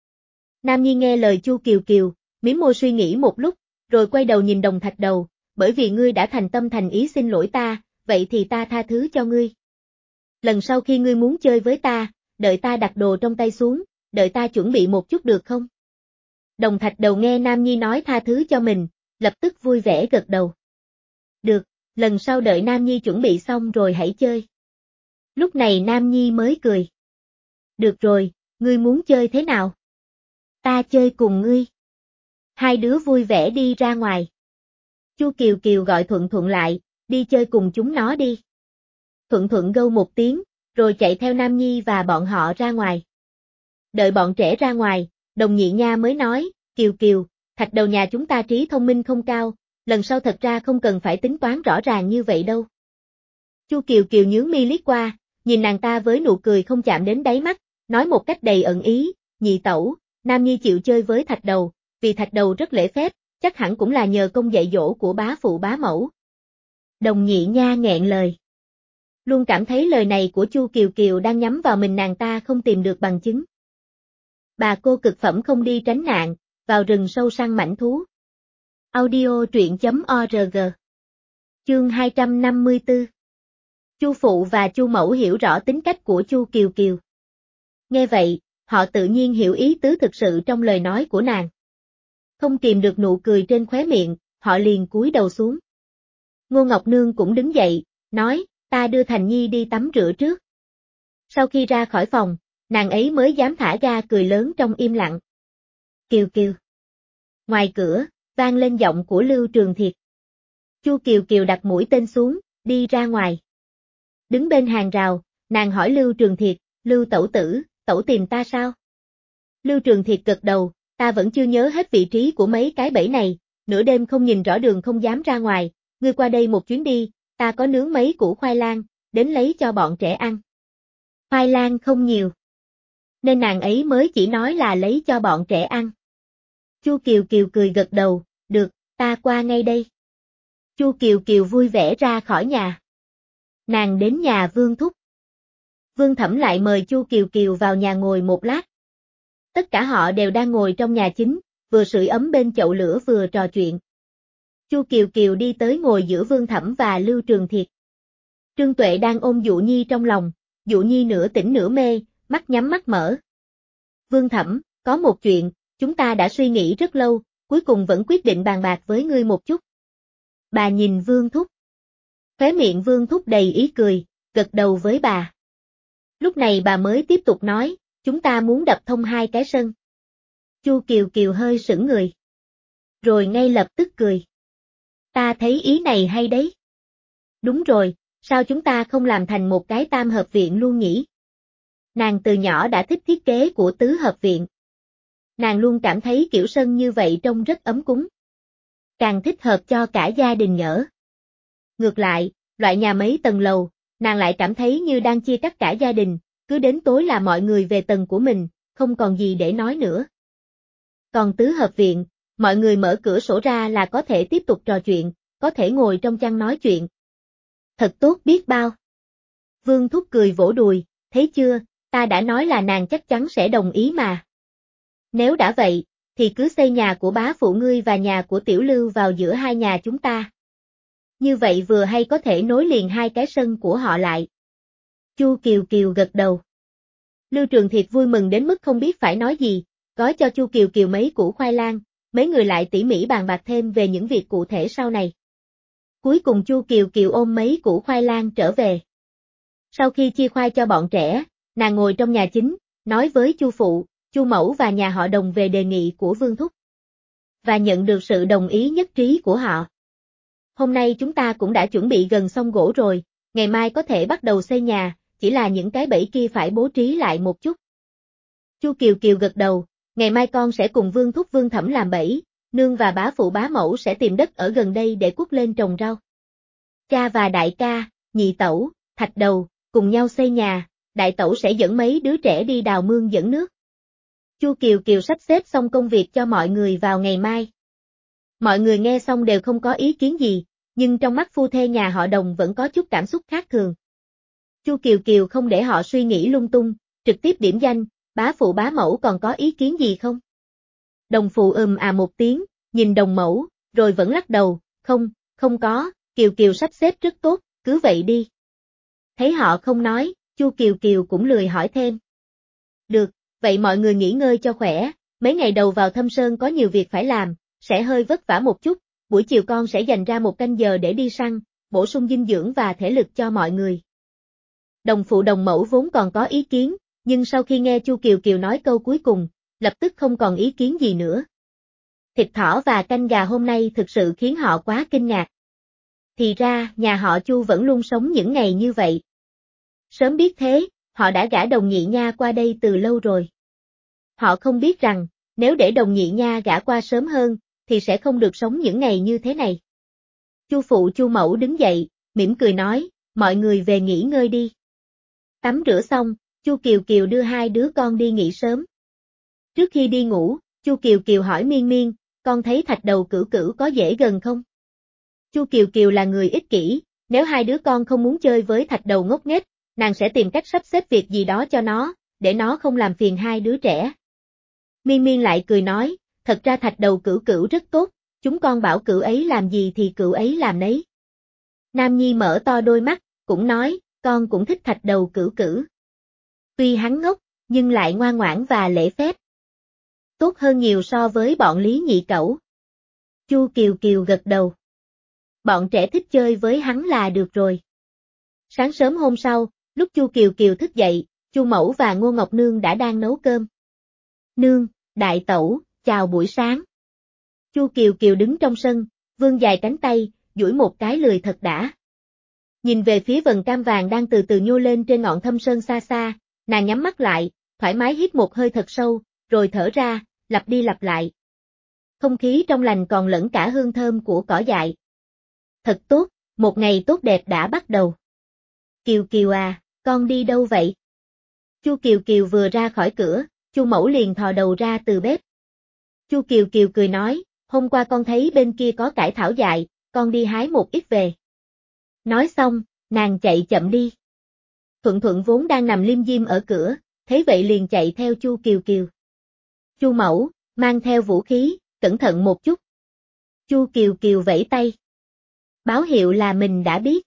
Nam Nhi nghe lời Chu Kiều Kiều, mím môi suy nghĩ một lúc, rồi quay đầu nhìn Đồng Thạch Đầu, bởi vì ngươi đã thành tâm thành ý xin lỗi ta, vậy thì ta tha thứ cho ngươi. Lần sau khi ngươi muốn chơi với ta, đợi ta đặt đồ trong tay xuống, đợi ta chuẩn bị một chút được không? Đồng Thạch Đầu nghe Nam Nhi nói tha thứ cho mình, lập tức vui vẻ gật đầu. Được, lần sau đợi Nam Nhi chuẩn bị xong rồi hãy chơi. Lúc này Nam Nhi mới cười. Được rồi, ngươi muốn chơi thế nào? Ta chơi cùng ngươi. Hai đứa vui vẻ đi ra ngoài. Chu Kiều Kiều gọi Thuận Thuận lại, đi chơi cùng chúng nó đi. Thuận Thuận gâu một tiếng, rồi chạy theo Nam Nhi và bọn họ ra ngoài. Đợi bọn trẻ ra ngoài, Đồng Nhị Nha mới nói, Kiều Kiều, Thạch Đầu nhà chúng ta trí thông minh không cao, lần sau thật ra không cần phải tính toán rõ ràng như vậy đâu. Chu Kiều Kiều nhướng mi liếc qua, nhìn nàng ta với nụ cười không chạm đến đáy mắt, nói một cách đầy ẩn ý, nhị tẩu, Nam Nhi chịu chơi với Thạch Đầu, vì Thạch Đầu rất lễ phép, chắc hẳn cũng là nhờ công dạy dỗ của bá phụ bá mẫu. Đồng Nhị Nha nghẹn lời. Luôn cảm thấy lời này của Chu Kiều Kiều đang nhắm vào mình, nàng ta không tìm được bằng chứng. Bà cô cực phẩm không đi tránh nạn, vào rừng sâu săn mãnh thú. Audio truyện chấm org. Chương hai trăm năm mươi tư. Chu phụ và Chu mẫu hiểu rõ tính cách của Chu Kiều Kiều. Nghe vậy, họ tự nhiên hiểu ý tứ thực sự trong lời nói của nàng. Không kìm được nụ cười trên khóe miệng, họ liền cúi đầu xuống. Ngô Ngọc Nương cũng đứng dậy, nói, ta đưa Thành Nhi đi tắm rửa trước. Sau khi ra khỏi phòng, nàng ấy mới dám thả ra cười lớn trong im lặng. Kiều Kiều. Ngoài cửa, vang lên giọng của Lưu Trường Thiệt. Chu Kiều Kiều đặt mũi tên xuống, đi ra ngoài. Đứng bên hàng rào, nàng hỏi Lưu Trường Thiệt, Lưu tẩu tử, tẩu tìm ta sao? Lưu Trường Thiệt gật đầu, ta vẫn chưa nhớ hết vị trí của mấy cái bẫy này, nửa đêm không nhìn rõ đường không dám ra ngoài, ngươi qua đây một chuyến đi, ta có nướng mấy củ khoai lang, đến lấy cho bọn trẻ ăn. Khoai lang không nhiều, nên nàng ấy mới chỉ nói là lấy cho bọn trẻ ăn. Chu Kiều Kiều cười gật đầu, được, ta qua ngay đây. Chu Kiều Kiều vui vẻ ra khỏi nhà. Nàng đến nhà Vương Thúc. Vương Thẩm lại mời Chu Kiều Kiều vào nhà ngồi một lát. Tất cả họ đều đang ngồi trong nhà chính, vừa sưởi ấm bên chậu lửa vừa trò chuyện. Chu Kiều Kiều đi tới ngồi giữa Vương Thẩm và Lưu Trường Thiệt. Trương Tuệ đang ôm Dụ Nhi trong lòng, Dụ Nhi nửa tỉnh nửa mê, mắt nhắm mắt mở. Vương Thẩm, có một chuyện, chúng ta đã suy nghĩ rất lâu, cuối cùng vẫn quyết định bàn bạc với ngươi một chút. Bà nhìn Vương Thúc. Khóe miệng Vương Thúc đầy ý cười, gật đầu với bà. Lúc này bà mới tiếp tục nói, chúng ta muốn đập thông hai cái sân. Chu Kiều Kiều hơi sững người. Rồi ngay lập tức cười. Ta thấy ý này hay đấy. Đúng rồi, sao chúng ta không làm thành một cái tam hợp viện luôn nhỉ? Nàng từ nhỏ đã thích thiết kế của tứ hợp viện. Nàng luôn cảm thấy kiểu sân như vậy trông rất ấm cúng. Càng thích hợp cho cả gia đình ở. Ngược lại, loại nhà mấy tầng lầu, nàng lại cảm thấy như đang chia cắt cả gia đình, cứ đến tối là mọi người về tầng của mình, không còn gì để nói nữa. Còn tứ hợp viện, mọi người mở cửa sổ ra là có thể tiếp tục trò chuyện, có thể ngồi trong chăn nói chuyện. Thật tốt biết bao. Vương Thúc cười vỗ đùi, thấy chưa, ta đã nói là nàng chắc chắn sẽ đồng ý mà. Nếu đã vậy, thì cứ xây nhà của bá phụ ngươi và nhà của Tiểu Lưu vào giữa hai nhà chúng ta. Như vậy vừa hay có thể nối liền hai cái sân của họ lại. Chu Kiều Kiều gật đầu. Lưu Trường Thiệt vui mừng đến mức không biết phải nói gì, gói cho Chu Kiều Kiều mấy củ khoai lang, mấy người lại tỉ mỉ bàn bạc thêm về những việc cụ thể sau này. Cuối cùng Chu Kiều Kiều ôm mấy củ khoai lang trở về. Sau khi chia khoai cho bọn trẻ, nàng ngồi trong nhà chính, nói với Chu phụ, Chu mẫu và nhà họ Đồng về đề nghị của Vương Thúc. Và nhận được sự đồng ý nhất trí của họ. Hôm nay chúng ta cũng đã chuẩn bị gần xong gỗ rồi, ngày mai có thể bắt đầu xây nhà, chỉ là những cái bẫy kia phải bố trí lại một chút. Chu Kiều Kiều gật đầu, ngày mai con sẽ cùng Vương Thúc Vương Thẩm làm bẫy, nương và bá phụ bá mẫu sẽ tìm đất ở gần đây để cuốc lên trồng rau. Cha và đại ca, nhị tẩu, thạch đầu, cùng nhau xây nhà, đại tẩu sẽ dẫn mấy đứa trẻ đi đào mương dẫn nước. Chu Kiều Kiều sắp xếp xong công việc cho mọi người vào ngày mai. Mọi người nghe xong đều không có ý kiến gì, nhưng trong mắt phu thê nhà họ Đồng vẫn có chút cảm xúc khác thường. Chu Kiều Kiều không để họ suy nghĩ lung tung, trực tiếp điểm danh, bá phụ bá mẫu còn có ý kiến gì không? Đồng phụ ừm à một tiếng, nhìn đồng mẫu, rồi vẫn lắc đầu, không, không có, Kiều Kiều sắp xếp rất tốt, cứ vậy đi. Thấy họ không nói, Chu Kiều Kiều cũng lười hỏi thêm. Được, vậy mọi người nghỉ ngơi cho khỏe, mấy ngày đầu vào Thâm Sơn có nhiều việc phải làm, sẽ hơi vất vả một chút, buổi chiều con sẽ dành ra một canh giờ để đi săn, bổ sung dinh dưỡng và thể lực cho mọi người. Đồng phụ đồng mẫu vốn còn có ý kiến, nhưng sau khi nghe Chu Kiều Kiều nói câu cuối cùng, lập tức không còn ý kiến gì nữa. Thịt thỏ và canh gà hôm nay thực sự khiến họ quá kinh ngạc. Thì ra, nhà họ Chu vẫn luôn sống những ngày như vậy. Sớm biết thế, họ đã gả Đồng Nhị Nha qua đây từ lâu rồi. Họ không biết rằng, nếu để Đồng Nhị Nha gả qua sớm hơn, thì sẽ không được sống những ngày như thế này. Chu phụ Chu mẫu đứng dậy, mỉm cười nói, mọi người về nghỉ ngơi đi. Tắm rửa xong, Chu Kiều Kiều đưa hai đứa con đi nghỉ sớm. Trước khi đi ngủ, Chu Kiều Kiều hỏi Miên Miên, con thấy Thạch Đầu Cửu Cửu có dễ gần không? Chu Kiều Kiều là người ích kỷ, nếu hai đứa con không muốn chơi với Thạch Đầu ngốc nghếch, nàng sẽ tìm cách sắp xếp việc gì đó cho nó, để nó không làm phiền hai đứa trẻ. Miên Miên lại cười nói, thật ra Thạch Đầu Cửu Cửu rất tốt, chúng con bảo Cửu ấy làm gì thì Cửu ấy làm nấy. Nam Nhi mở to đôi mắt, cũng nói, con cũng thích thạch đầu cửu cửu. Tuy hắn ngốc, nhưng lại ngoan ngoãn và lễ phép. Tốt hơn nhiều so với bọn Lý Nhị Cẩu. Chu Kiều Kiều gật đầu. Bọn trẻ thích chơi với hắn là được rồi. Sáng sớm hôm sau, lúc Chu Kiều Kiều thức dậy, Chu Mẫu và Ngô Ngọc Nương đã đang nấu cơm. Nương, đại tẩu, chào buổi sáng. Chu Kiều Kiều đứng trong sân, vươn dài cánh tay, duỗi một cái lười thật đã. Nhìn về phía vầng cam vàng đang từ từ nhô lên trên ngọn thâm sơn xa xa, nàng nhắm mắt lại, thoải mái hít một hơi thật sâu, rồi thở ra, lặp đi lặp lại. Không khí trong lành còn lẫn cả hương thơm của cỏ dại. Thật tốt, một ngày tốt đẹp đã bắt đầu. Kiều Kiều à, con đi đâu vậy? Chu Kiều Kiều vừa ra khỏi cửa, Chu Mẫu liền thò đầu ra từ bếp. Chu Kiều Kiều cười nói, hôm qua con thấy bên kia có cải thảo dại, con đi hái một ít về. Nói xong, nàng chạy chậm đi. Thuận Thuận vốn đang nằm lim dim ở cửa, thấy vậy liền chạy theo Chu Kiều Kiều. Chu Mẫu, mang theo vũ khí, cẩn thận một chút. Chu Kiều Kiều vẫy tay. Báo hiệu là mình đã biết.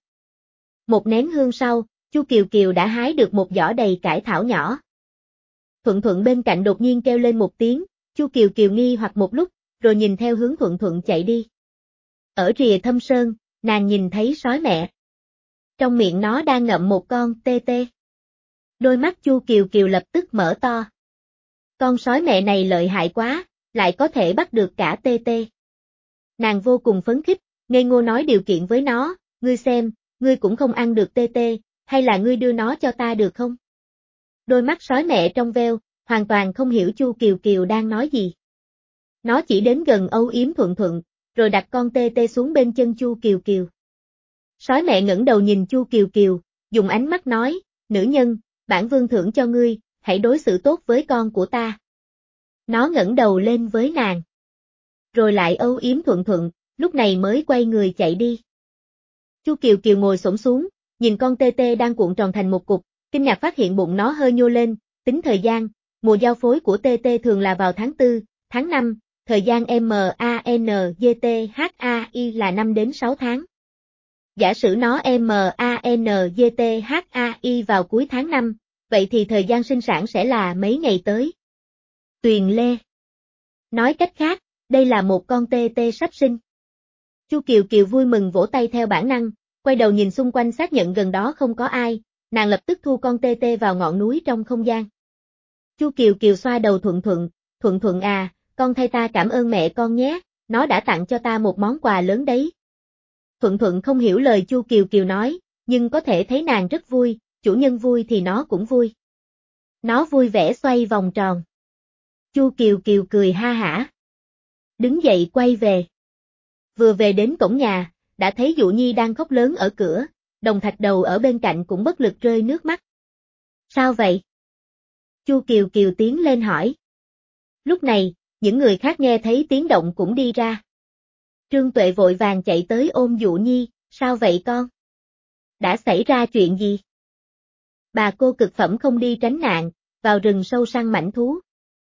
Một nén hương sau, Chu Kiều Kiều đã hái được một giỏ đầy cải thảo nhỏ. Thuận Thuận bên cạnh đột nhiên kêu lên một tiếng, Chu Kiều Kiều nghi hoặc một lúc, rồi nhìn theo hướng Thuận Thuận chạy đi. Ở rìa thâm sơn, nàng nhìn thấy sói mẹ. Trong miệng nó đang ngậm một con tê tê. Đôi mắt Chu Kiều Kiều lập tức mở to. Con sói mẹ này lợi hại quá, lại có thể bắt được cả tê tê. Nàng vô cùng phấn khích, ngây ngô nói điều kiện với nó, ngươi xem, ngươi cũng không ăn được tê tê, hay là ngươi đưa nó cho ta được không? Đôi mắt sói mẹ trong veo, hoàn toàn không hiểu Chu Kiều Kiều đang nói gì. Nó chỉ đến gần âu yếm Thuận Thuận, rồi đặt con tê tê xuống bên chân Chu Kiều Kiều. Sói mẹ ngẩng đầu nhìn Chu Kiều Kiều, dùng ánh mắt nói, nữ nhân, bản vương thưởng cho ngươi, hãy đối xử tốt với con của ta. Nó ngẩng đầu lên với nàng. Rồi lại âu yếm Thuận Thuận, lúc này mới quay người chạy đi. Chu Kiều Kiều ngồi xổm xuống, nhìn con tê tê đang cuộn tròn thành một cục, kinh ngạc phát hiện bụng nó hơi nhô lên, tính thời gian, mùa giao phối của tê tê thường là vào tháng tư, tháng năm, thời gian M A N G T H A I là năm đến sáu tháng. Giả sử nó M A N G T H A I vào cuối tháng năm, vậy thì thời gian sinh sản sẽ là mấy ngày tới? Tuyền Lê. Nói cách khác, đây là một con tê tê sắp sinh. Chu Kiều Kiều vui mừng vỗ tay theo bản năng, quay đầu nhìn xung quanh xác nhận gần đó không có ai, nàng lập tức thu con tê tê vào ngọn núi trong không gian. Chu Kiều Kiều xoa đầu Thuận Thuận, Thuận Thuận à, con thay ta cảm ơn mẹ con nhé, nó đã tặng cho ta một món quà lớn đấy. Thuận Thuận không hiểu lời Chu Kiều Kiều nói, nhưng có thể thấy nàng rất vui, chủ nhân vui thì nó cũng vui. Nó vui vẻ xoay vòng tròn. Chu Kiều Kiều cười ha hả. Đứng dậy quay về. Vừa về đến cổng nhà, đã thấy Dụ Nhi đang khóc lớn ở cửa, Đồng Thạch Đầu ở bên cạnh cũng bất lực rơi nước mắt. Sao vậy? Chu Kiều Kiều tiến lên hỏi. Lúc này, những người khác nghe thấy tiếng động cũng đi ra. Trương Tuệ vội vàng chạy tới ôm Dụ Nhi, sao vậy con? Đã xảy ra chuyện gì? Bà cô cực phẩm không đi tránh nạn, vào rừng sâu săn mãnh thú.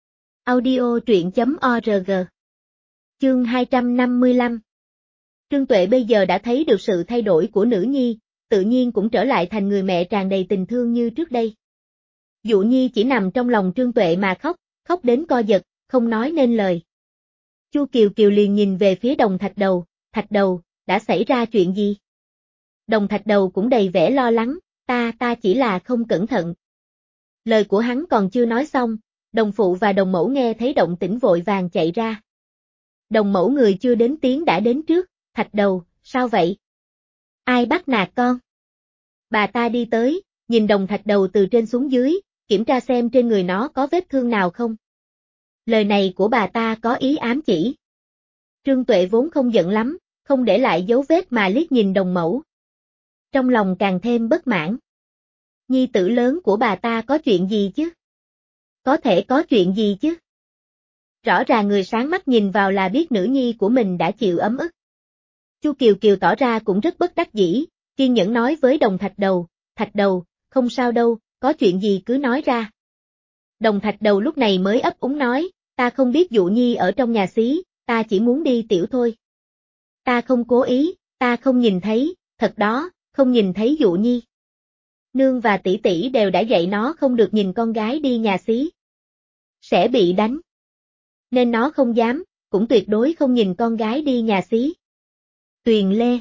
Audio truyện chấm org. Chương hai trăm năm mươi lăm. Trương Tuệ bây giờ đã thấy được sự thay đổi của nữ nhi, tự nhiên cũng trở lại thành người mẹ tràn đầy tình thương như trước đây. Dụ Nhi chỉ nằm trong lòng Trương Tuệ mà khóc, khóc đến co giật, không nói nên lời. Chu Kiều Kiều liền nhìn về phía Đồng Thạch Đầu, Thạch Đầu, đã xảy ra chuyện gì? Đồng Thạch Đầu cũng đầy vẻ lo lắng, ta ta chỉ là không cẩn thận. Lời của hắn còn chưa nói xong, Đồng Phụ và Đồng Mẫu nghe thấy động tĩnh vội vàng chạy ra. Đồng Mẫu người chưa đến tiếng đã đến trước, Thạch Đầu, sao vậy? Ai bắt nạt con? Bà ta đi tới, nhìn Đồng Thạch Đầu từ trên xuống dưới, kiểm tra xem trên người nó có vết thương nào không. Lời này của bà ta có ý ám chỉ. Trương Tuệ vốn không giận lắm, không để lại dấu vết mà liếc nhìn Đồng Mẫu. Trong lòng càng thêm bất mãn. Nhi tử lớn của bà ta có chuyện gì chứ? Có thể có chuyện gì chứ? Rõ ràng người sáng mắt nhìn vào là biết nữ nhi của mình đã chịu ấm ức. Chu Kiều Kiều tỏ ra cũng rất bất đắc dĩ, kiên nhẫn nói với Đồng Thạch Đầu, Thạch Đầu, không sao đâu, có chuyện gì cứ nói ra. Đồng Thạch Đầu lúc này mới ấp úng nói, ta không biết Dụ Nhi ở trong nhà xí, ta chỉ muốn đi tiểu thôi. Ta không cố ý, ta không nhìn thấy, thật đó, không nhìn thấy Dụ Nhi. Nương và tỷ tỷ đều đã dạy nó không được nhìn con gái đi nhà xí. Sẽ bị đánh. Nên nó không dám, cũng tuyệt đối không nhìn con gái đi nhà xí. Tuyền Lê.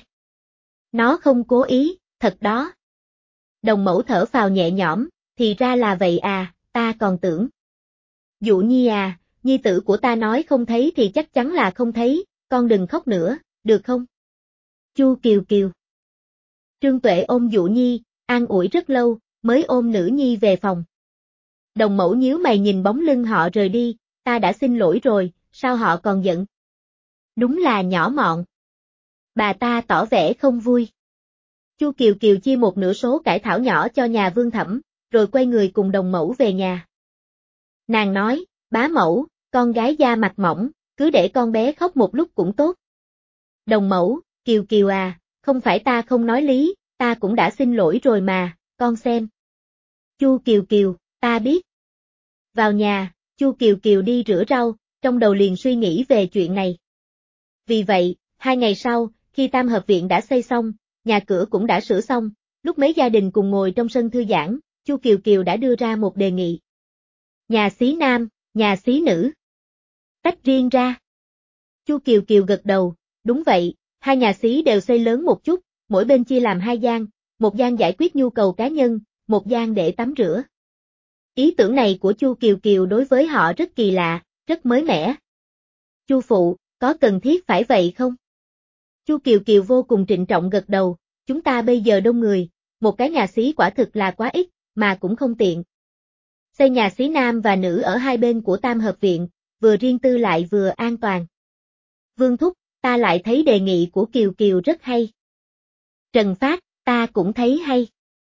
Nó không cố ý, thật đó. Đồng mẫu thở phào nhẹ nhõm, thì ra là vậy à, ta còn tưởng. Dụ Nhi à, nhi tử của ta nói không thấy thì chắc chắn là không thấy, con đừng khóc nữa, được không? Chu Kiều Kiều. Trương Tuệ ôm Dụ Nhi, an ủi rất lâu, mới ôm nữ nhi về phòng. Đồng mẫu nhíu mày nhìn bóng lưng họ rời đi, ta đã xin lỗi rồi, sao họ còn giận? Đúng là nhỏ mọn. Bà ta tỏ vẻ không vui. Chu Kiều Kiều chia một nửa số cải thảo nhỏ cho nhà Vương Thẩm, rồi quay người cùng đồng mẫu về nhà. Nàng nói, bá mẫu, con gái da mặt mỏng, cứ để con bé khóc một lúc cũng tốt. Đồng mẫu, Kiều Kiều à, không phải ta không nói lý, ta cũng đã xin lỗi rồi mà, con xem. Chu Kiều Kiều, ta biết. Vào nhà, Chu Kiều Kiều đi rửa rau, trong đầu liền suy nghĩ về chuyện này. Vì vậy, hai ngày sau, khi tam hợp viện đã xây xong, nhà cửa cũng đã sửa xong, lúc mấy gia đình cùng ngồi trong sân thư giãn, Chu Kiều Kiều đã đưa ra một đề nghị. Nhà xí nam, nhà xí nữ. Tách riêng ra. Chu Kiều Kiều gật đầu, đúng vậy, hai nhà xí đều xây lớn một chút, mỗi bên chia làm hai gian, một gian giải quyết nhu cầu cá nhân, một gian để tắm rửa. Ý tưởng này của Chu Kiều Kiều đối với họ rất kỳ lạ, rất mới mẻ. Chu phụ, có cần thiết phải vậy không? Chu Kiều Kiều vô cùng trịnh trọng gật đầu, chúng ta bây giờ đông người, một cái nhà xí quả thực là quá ít, mà cũng không tiện. Xây nhà xí nam và nữ ở hai bên của tam hợp viện, vừa riêng tư lại vừa an toàn. Vương thúc, ta lại thấy đề nghị của Kiều Kiều rất hay. Trần Phát, ta cũng thấy hay.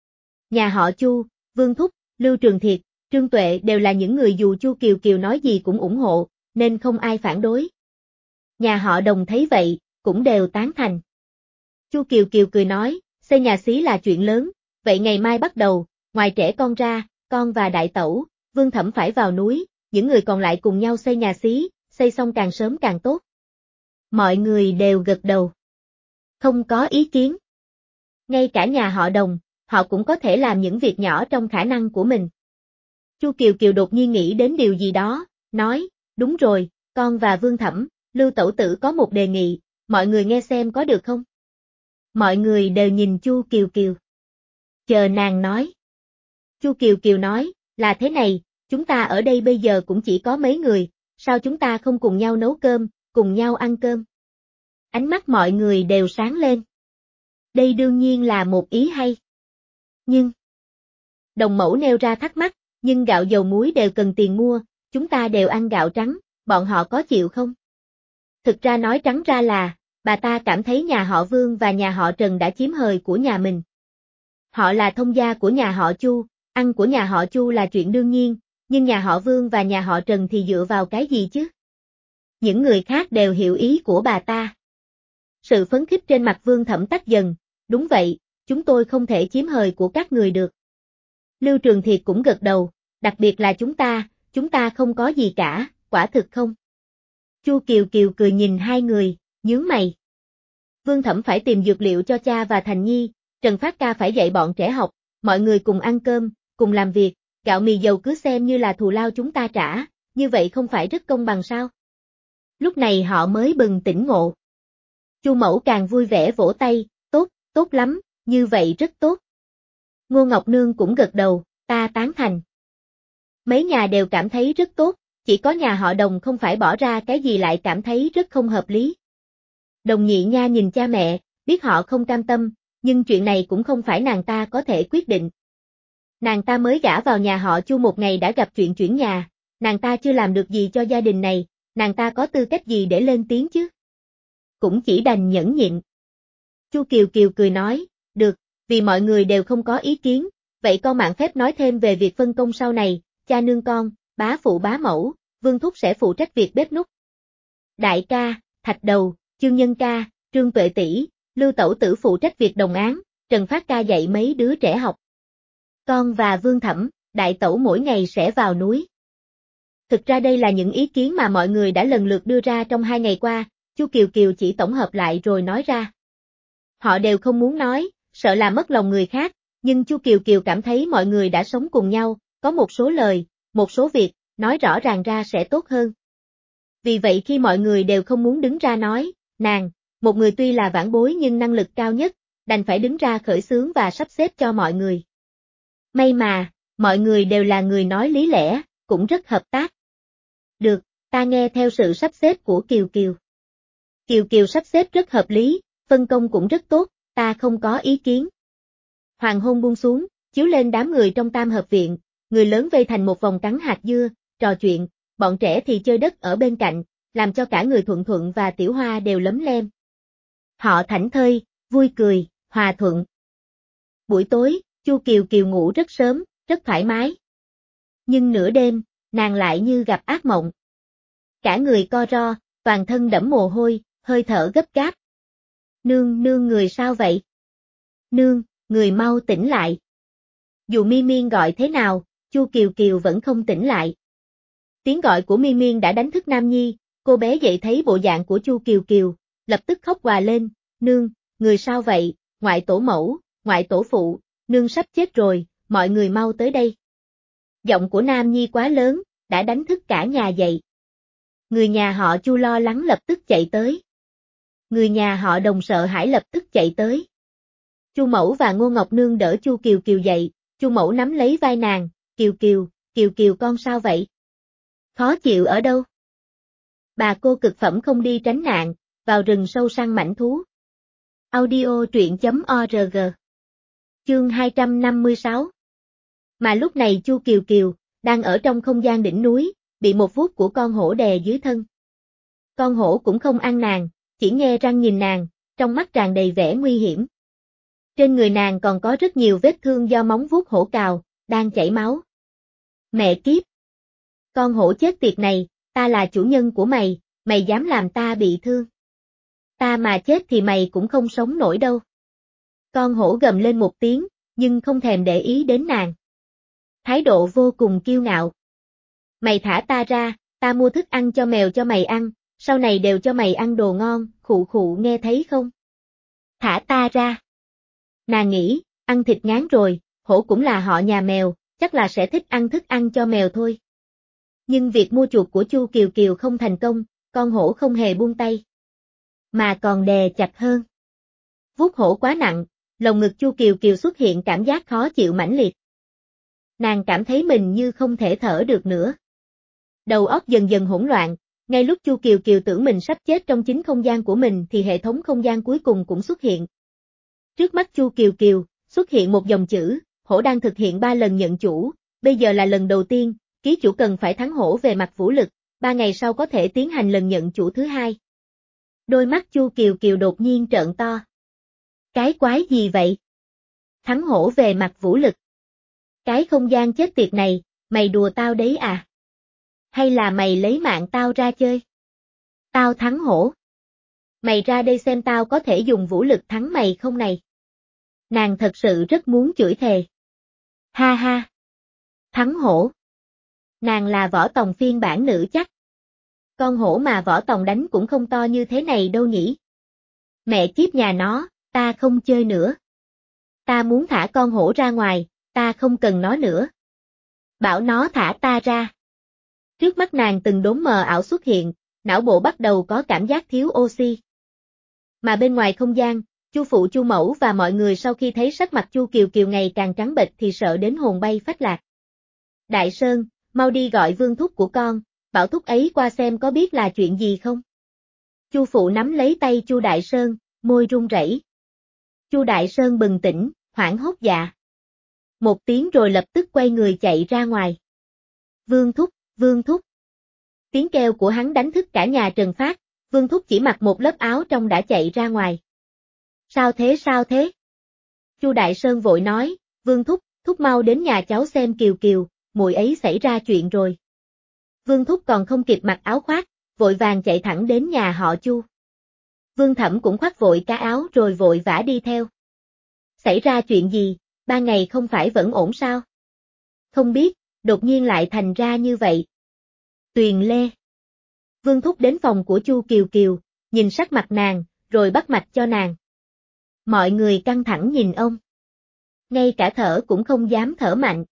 Nhà họ Chu, Vương thúc, Lưu Trường Thiệt, Trương Tuệ đều là những người dù Chu Kiều Kiều nói gì cũng ủng hộ, nên không ai phản đối. Nhà họ Đồng thấy vậy, cũng đều tán thành. Chu Kiều Kiều cười nói, xây nhà xí là chuyện lớn, vậy ngày mai bắt đầu, ngoài trẻ con ra, con và đại tẩu, Vương Thẩm phải vào núi, những người còn lại cùng nhau xây nhà xí, xây xong càng sớm càng tốt. Mọi người đều gật đầu. Không có ý kiến. Ngay cả nhà họ Đồng, họ cũng có thể làm những việc nhỏ trong khả năng của mình. Chu Kiều Kiều đột nhiên nghĩ đến điều gì đó, nói, đúng rồi, con và Vương Thẩm, Lưu Tẩu Tử có một đề nghị, mọi người nghe xem có được không? Mọi người đều nhìn Chu Kiều Kiều. Chờ nàng nói. Chu Kiều Kiều nói, là thế này, chúng ta ở đây bây giờ cũng chỉ có mấy người, sao chúng ta không cùng nhau nấu cơm, cùng nhau ăn cơm? Ánh mắt mọi người đều sáng lên. Đây đương nhiên là một ý hay. Nhưng, đồng mẫu nêu ra thắc mắc, nhưng gạo dầu muối đều cần tiền mua, chúng ta đều ăn gạo trắng, bọn họ có chịu không? Thực ra nói trắng ra là, bà ta cảm thấy nhà họ Vương và nhà họ Trần đã chiếm hời của nhà mình. Họ là thông gia của nhà họ Chu, ăn của nhà họ Chu là chuyện đương nhiên, nhưng nhà họ Vương và nhà họ Trần thì dựa vào cái gì chứ? Những người khác đều hiểu ý của bà ta. Sự phấn khích trên mặt Vương Thẩm tắt dần, đúng vậy, chúng tôi không thể chiếm hời của các người được. Lưu Trường Thiệt cũng gật đầu, đặc biệt là chúng ta, chúng ta không có gì cả, quả thực không? Chu Kiều Kiều cười nhìn hai người, nhướng mày. Vương Thẩm phải tìm dược liệu cho cha và Thành Nhi, Trần Phát ca phải dạy bọn trẻ học, mọi người cùng ăn cơm, cùng làm việc, gạo mì dầu cứ xem như là thù lao chúng ta trả, như vậy không phải rất công bằng sao? Lúc này họ mới bừng tỉnh ngộ. Chu Mẫu càng vui vẻ vỗ tay, tốt, tốt lắm, như vậy rất tốt. Ngô Ngọc Nương cũng gật đầu, ta tán thành. Mấy nhà đều cảm thấy rất tốt, chỉ có nhà họ Đồng không phải bỏ ra cái gì lại cảm thấy rất không hợp lý. Đồng Nhị Nha nhìn cha mẹ, biết họ không cam tâm, nhưng chuyện này cũng không phải nàng ta có thể quyết định. Nàng ta mới gả vào nhà họ Chu một ngày đã gặp chuyện chuyển nhà, nàng ta chưa làm được gì cho gia đình này, nàng ta có tư cách gì để lên tiếng chứ? Cũng chỉ đành nhẫn nhịn. Chu Kiều Kiều cười nói, được, vì mọi người đều không có ý kiến, vậy con mạn phép nói thêm về việc phân công sau này, cha nương con, bá phụ bá mẫu, Vương thúc sẽ phụ trách việc bếp núc. Đại ca, Thạch Đầu, Chương Nhân ca, Trương Tuệ tỷ, Lưu Tẩu Tử phụ trách việc đồng án, Trần Phát ca dạy mấy đứa trẻ học. Con và Vương Thẩm, Đại Tẩu mỗi ngày sẽ vào núi. Thực ra đây là những ý kiến mà mọi người đã lần lượt đưa ra trong hai ngày qua, Chu Kiều Kiều chỉ tổng hợp lại rồi nói ra. Họ đều không muốn nói, sợ làm mất lòng người khác, Nhưng Chu Kiều Kiều cảm thấy mọi người đã sống cùng nhau, có một số lời, một số việc, nói rõ ràng ra sẽ tốt hơn. Vì vậy khi mọi người đều không muốn đứng ra nói, nàng, một người tuy là vãn bối nhưng năng lực cao nhất, đành phải đứng ra khởi xướng và sắp xếp cho mọi người. May mà, mọi người đều là người nói lý lẽ, cũng rất hợp tác. Được, ta nghe theo sự sắp xếp của Kiều Kiều. Kiều Kiều sắp xếp rất hợp lý, phân công cũng rất tốt, ta không có ý kiến. Hoàng hôn buông xuống, chiếu lên đám người trong tam hợp viện, người lớn vây thành một vòng cắn hạt dưa, trò chuyện, bọn trẻ thì chơi đất ở bên cạnh, làm cho cả người Thuận Thuận và Tiểu Hoa đều lấm lem. Họ thảnh thơi, vui cười, hòa thuận. Buổi tối, Chu Kiều Kiều ngủ rất sớm, rất thoải mái. Nhưng nửa đêm, nàng lại như gặp ác mộng. Cả người co ro, toàn thân đẫm mồ hôi, hơi thở gấp gáp. Nương nương người sao vậy? Nương, người mau tỉnh lại. Dù Mi Miên gọi thế nào, Chu Kiều Kiều vẫn không tỉnh lại. Tiếng gọi của Mi Miên đã đánh thức Nam Nhi, cô bé dậy thấy bộ dạng của Chu Kiều Kiều, lập tức khóc òa lên, nương, người sao vậy, ngoại tổ mẫu, ngoại tổ phụ, nương sắp chết rồi, mọi người mau tới đây. Giọng của Nam Nhi quá lớn, đã đánh thức cả nhà dậy. Người nhà họ Chu lo lắng lập tức chạy tới. Người nhà họ Đồng sợ hãi lập tức chạy tới. Chu Mẫu và Ngô Ngọc Nương đỡ Chu Kiều Kiều dậy, Chu Mẫu nắm lấy vai nàng, Kiều Kiều, Kiều Kiều con sao vậy? Khó chịu ở đâu? Bà cô cực phẩm không đi tránh nạn, vào rừng sâu săn mãnh thú. Audio truyện chấm org. Chương hai trăm năm mươi sáu. Mà lúc này Chu Kiều Kiều, đang ở trong không gian đỉnh núi, bị một vuốt của con hổ đè dưới thân. Con hổ cũng không ăn nàng, chỉ nhe răng nhìn nàng, trong mắt tràn đầy vẻ nguy hiểm. Trên người nàng còn có rất nhiều vết thương do móng vuốt hổ cào, đang chảy máu. Mẹ kiếp! Con hổ chết tiệt này, ta là chủ nhân của mày, mày dám làm ta bị thương. Ta mà chết thì mày cũng không sống nổi đâu. Con hổ gầm lên một tiếng, nhưng không thèm để ý đến nàng. Thái độ vô cùng kiêu ngạo. Mày thả ta ra, ta mua thức ăn cho mèo cho mày ăn, sau này đều cho mày ăn đồ ngon, khụ khụ nghe thấy không? Thả ta ra. Nàng nghĩ, ăn thịt ngán rồi, hổ cũng là họ nhà mèo, chắc là sẽ thích ăn thức ăn cho mèo thôi. Nhưng việc mua chuộc của Chu Kiều Kiều không thành công, con hổ không hề buông tay. Mà còn đè chặt hơn. Vuốt hổ quá nặng, lồng ngực Chu Kiều Kiều xuất hiện cảm giác khó chịu mãnh liệt. Nàng cảm thấy mình như không thể thở được nữa. Đầu óc dần dần hỗn loạn, ngay lúc Chu Kiều Kiều tưởng mình sắp chết trong chính không gian của mình thì hệ thống không gian cuối cùng cũng xuất hiện. Trước mắt Chu Kiều Kiều, xuất hiện một dòng chữ, hổ đang thực hiện ba lần nhận chủ, bây giờ là lần đầu tiên, ký chủ cần phải thắng hổ về mặt vũ lực, ba ngày sau có thể tiến hành lần nhận chủ thứ hai. Đôi mắt Chu Kiều Kiều đột nhiên trợn to. Cái quái gì vậy? Thắng hổ về mặt vũ lực. Cái không gian chết tiệt này, mày đùa tao đấy à? Hay là mày lấy mạng tao ra chơi? Tao thắng hổ. Mày ra đây xem tao có thể dùng vũ lực thắng mày không này? Nàng thật sự rất muốn chửi thề. Ha ha. Thắng hổ. Nàng là Võ Tòng phiên bản nữ chắc. Con hổ mà Võ Tòng đánh cũng không to như thế này đâu nhỉ. Mẹ kiếp nhà nó, ta không chơi nữa. Ta muốn thả con hổ ra ngoài, ta không cần nó nữa. Bảo nó thả ta ra. Trước mắt nàng từng đốm mờ ảo xuất hiện, não bộ bắt đầu có cảm giác thiếu oxy. Mà bên ngoài không gian, Chu phụ Chu mẫu và mọi người sau khi thấy sắc mặt Chu Kiều Kiều ngày càng trắng bệch thì sợ đến hồn bay phách lạc. Đại Sơn, mau đi gọi Vương thúc của con, bảo thúc ấy qua xem có biết là chuyện gì không. Chu phụ nắm lấy tay Chu Đại Sơn, môi run rẩy. Chu Đại Sơn bừng tỉnh, hoảng hốt dạ. Một tiếng rồi lập tức quay người chạy ra ngoài. Vương thúc, Vương thúc. Tiếng kêu của hắn đánh thức cả nhà Trần Phát, Vương thúc chỉ mặc một lớp áo trong đã chạy ra ngoài. Sao thế sao thế? Chu Đại Sơn vội nói, Vương thúc, thúc mau đến nhà cháu xem Kiều Kiều, muội ấy xảy ra chuyện rồi. Vương thúc còn không kịp mặc áo khoác, vội vàng chạy thẳng đến nhà họ Chu. Vương Thẩm cũng khoác vội cái áo rồi vội vã đi theo. Xảy ra chuyện gì, ba ngày không phải vẫn ổn sao? Không biết, đột nhiên lại thành ra như vậy. Tuyền Lê. Vương thúc đến phòng của Chu Kiều Kiều, nhìn sắc mặt nàng, rồi bắt mạch cho nàng. Mọi người căng thẳng nhìn ông. ngay cả thở cũng không dám thở mạnh.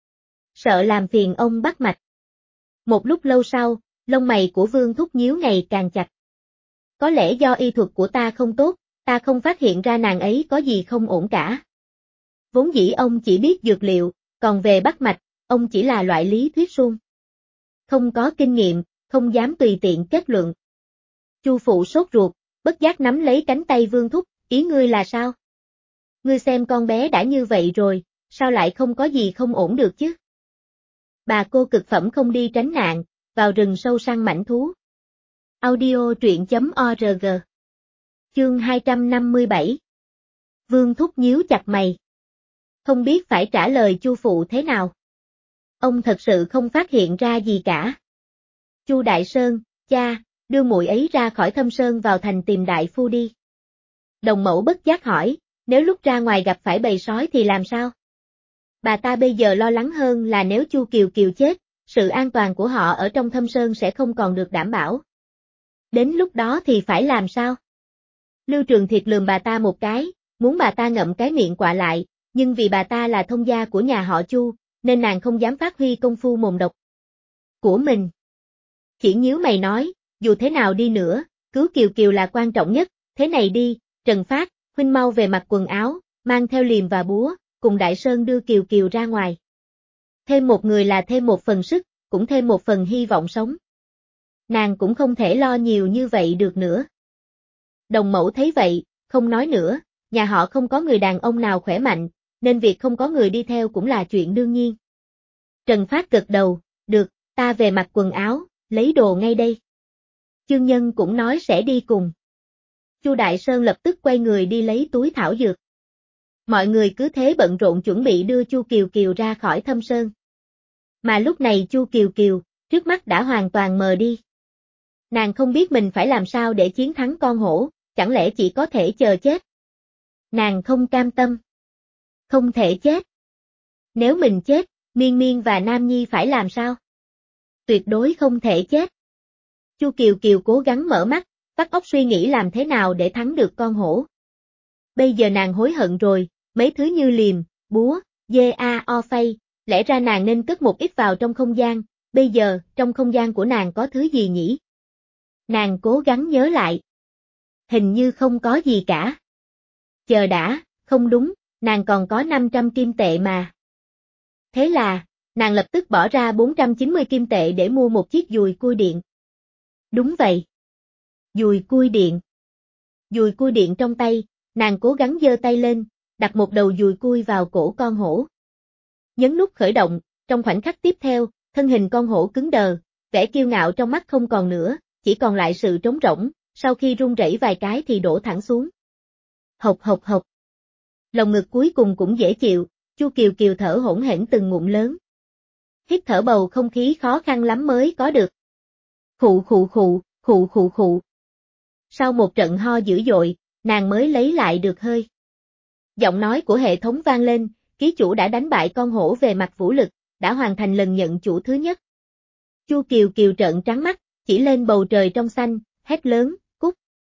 Sợ làm phiền ông bắt mạch. Một lúc lâu sau, lông mày của Vương Thúc nhíu ngày càng chặt. Có lẽ do y thuật của ta không tốt, ta không phát hiện ra nàng ấy có gì không ổn cả. Vốn dĩ ông chỉ biết dược liệu, còn về bắt mạch, ông chỉ là loại lý thuyết suông. Không có kinh nghiệm, không dám tùy tiện kết luận. Chu phụ sốt ruột, bất giác nắm lấy cánh tay Vương Thúc, ý ngươi là sao? Ngươi xem con bé đã như vậy rồi, sao lại không có gì không ổn được chứ? Bà cô cực phẩm không đi tránh nạn, vào rừng sâu săn mãnh thú. Audio truyện chấm org. Chương hai trăm năm mươi bảy. Vương Thúc nhíu chặt mày. Không biết phải trả lời Chu phụ thế nào. Ông thật sự không phát hiện ra gì cả. Chu Đại Sơn, cha, đưa muội ấy ra khỏi Thâm Sơn vào thành tìm đại phu đi. Đồng mẫu bất giác hỏi, nếu lúc ra ngoài gặp phải bầy sói thì làm sao? Bà ta bây giờ lo lắng hơn là nếu Chu Kiều Kiều chết, sự an toàn của họ ở trong Thâm Sơn sẽ không còn được đảm bảo. Đến lúc đó thì phải làm sao? Lưu Trường Thiệt lườm bà ta một cái, muốn bà ta ngậm cái miệng quạ lại, nhưng vì bà ta là thông gia của nhà họ Chu, nên nàng không dám phát huy công phu mồm độc của mình. Chỉ nhíu mày nói, dù thế nào đi nữa, cứu Kiều Kiều là quan trọng nhất, thế này đi, Trần Phát, huynh mau về mặc quần áo, mang theo liềm và búa, cùng Đại Sơn đưa Kiều Kiều ra ngoài. Thêm một người là thêm một phần sức, cũng thêm một phần hy vọng sống. Nàng cũng không thể lo nhiều như vậy được nữa. Đồng mẫu thấy vậy, không nói nữa, nhà họ không có người đàn ông nào khỏe mạnh, nên việc không có người đi theo cũng là chuyện đương nhiên. Trần Phát gật đầu, được, ta về mặc quần áo, lấy đồ ngay đây. Chương Nhân cũng nói sẽ đi cùng. Chu Đại Sơn lập tức quay người đi lấy túi thảo dược. Mọi người cứ thế bận rộn chuẩn bị đưa Chu Kiều Kiều ra khỏi Thâm Sơn. Mà lúc này Chu Kiều Kiều, trước mắt đã hoàn toàn mờ đi. Nàng không biết mình phải làm sao để chiến thắng con hổ, chẳng lẽ chỉ có thể chờ chết? Nàng không cam tâm. Không thể chết. Nếu mình chết, Miên Miên và Nam Nhi phải làm sao? Tuyệt đối không thể chết. Chu Kiều Kiều cố gắng mở mắt, vắt óc suy nghĩ làm thế nào để thắng được con hổ. Bây giờ nàng hối hận rồi, mấy thứ như liềm, búa, dê a o phay, lẽ ra nàng nên cất một ít vào trong không gian, bây giờ, trong không gian của nàng có thứ gì nhỉ? Nàng cố gắng nhớ lại. Hình như không có gì cả. Chờ đã, không đúng, nàng còn có năm trăm kim tệ mà. Thế là, nàng lập tức bỏ ra bốn trăm chín mươi kim tệ để mua một chiếc dùi cui điện. Đúng vậy. Dùi cui điện. Dùi cui điện trong tay, nàng cố gắng giơ tay lên, đặt một đầu dùi cui vào cổ con hổ. Nhấn nút khởi động, trong khoảnh khắc tiếp theo, thân hình con hổ cứng đờ, vẻ kiêu ngạo trong mắt không còn nữa, chỉ còn lại sự trống rỗng, sau khi rung rẩy vài cái thì đổ thẳng xuống. Hộc hộc hộc. Lồng ngực cuối cùng cũng dễ chịu, Chu Kiều Kiều thở hổn hển từng ngụm lớn. Hít thở bầu không khí khó khăn lắm mới có được. Khụ khụ khụ, khụ khụ khụ. Sau một trận ho dữ dội, nàng mới lấy lại được hơi. Giọng nói của hệ thống vang lên, ký chủ đã đánh bại con hổ về mặt vũ lực, đã hoàn thành lần nhận chủ thứ nhất. Chu Kiều Kiều trợn trắng mắt, chỉ lên bầu trời trong xanh, hét lớn, cút.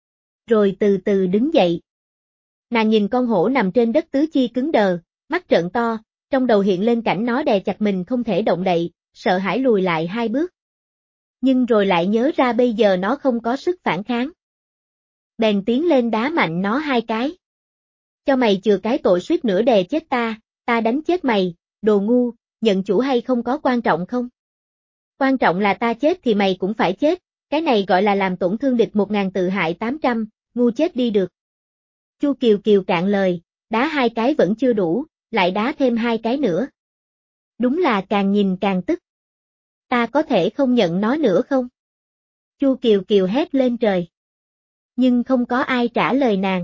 Rồi từ từ đứng dậy. Nàng nhìn con hổ nằm trên đất tứ chi cứng đờ, mắt trợn to, trong đầu hiện lên cảnh nó đè chặt mình không thể động đậy, sợ hãi lùi lại hai bước. Nhưng rồi lại nhớ ra bây giờ nó không có sức phản kháng. Bèn tiến lên đá mạnh nó hai cái. Cho mày chừa cái tội suýt nữa đè chết ta, ta đánh chết mày, đồ ngu, nhận chủ hay không có quan trọng không? Quan trọng là ta chết thì mày cũng phải chết, cái này gọi là làm tổn thương địch một ngàn tự hại tám trăm, ngu chết đi được. Chu Kiều Kiều cạn lời, đá hai cái vẫn chưa đủ, lại đá thêm hai cái nữa. Đúng là càng nhìn càng tức. Ta có thể không nhận nó nữa không? Chu Kiều Kiều hét lên trời. Nhưng không có ai trả lời nàng.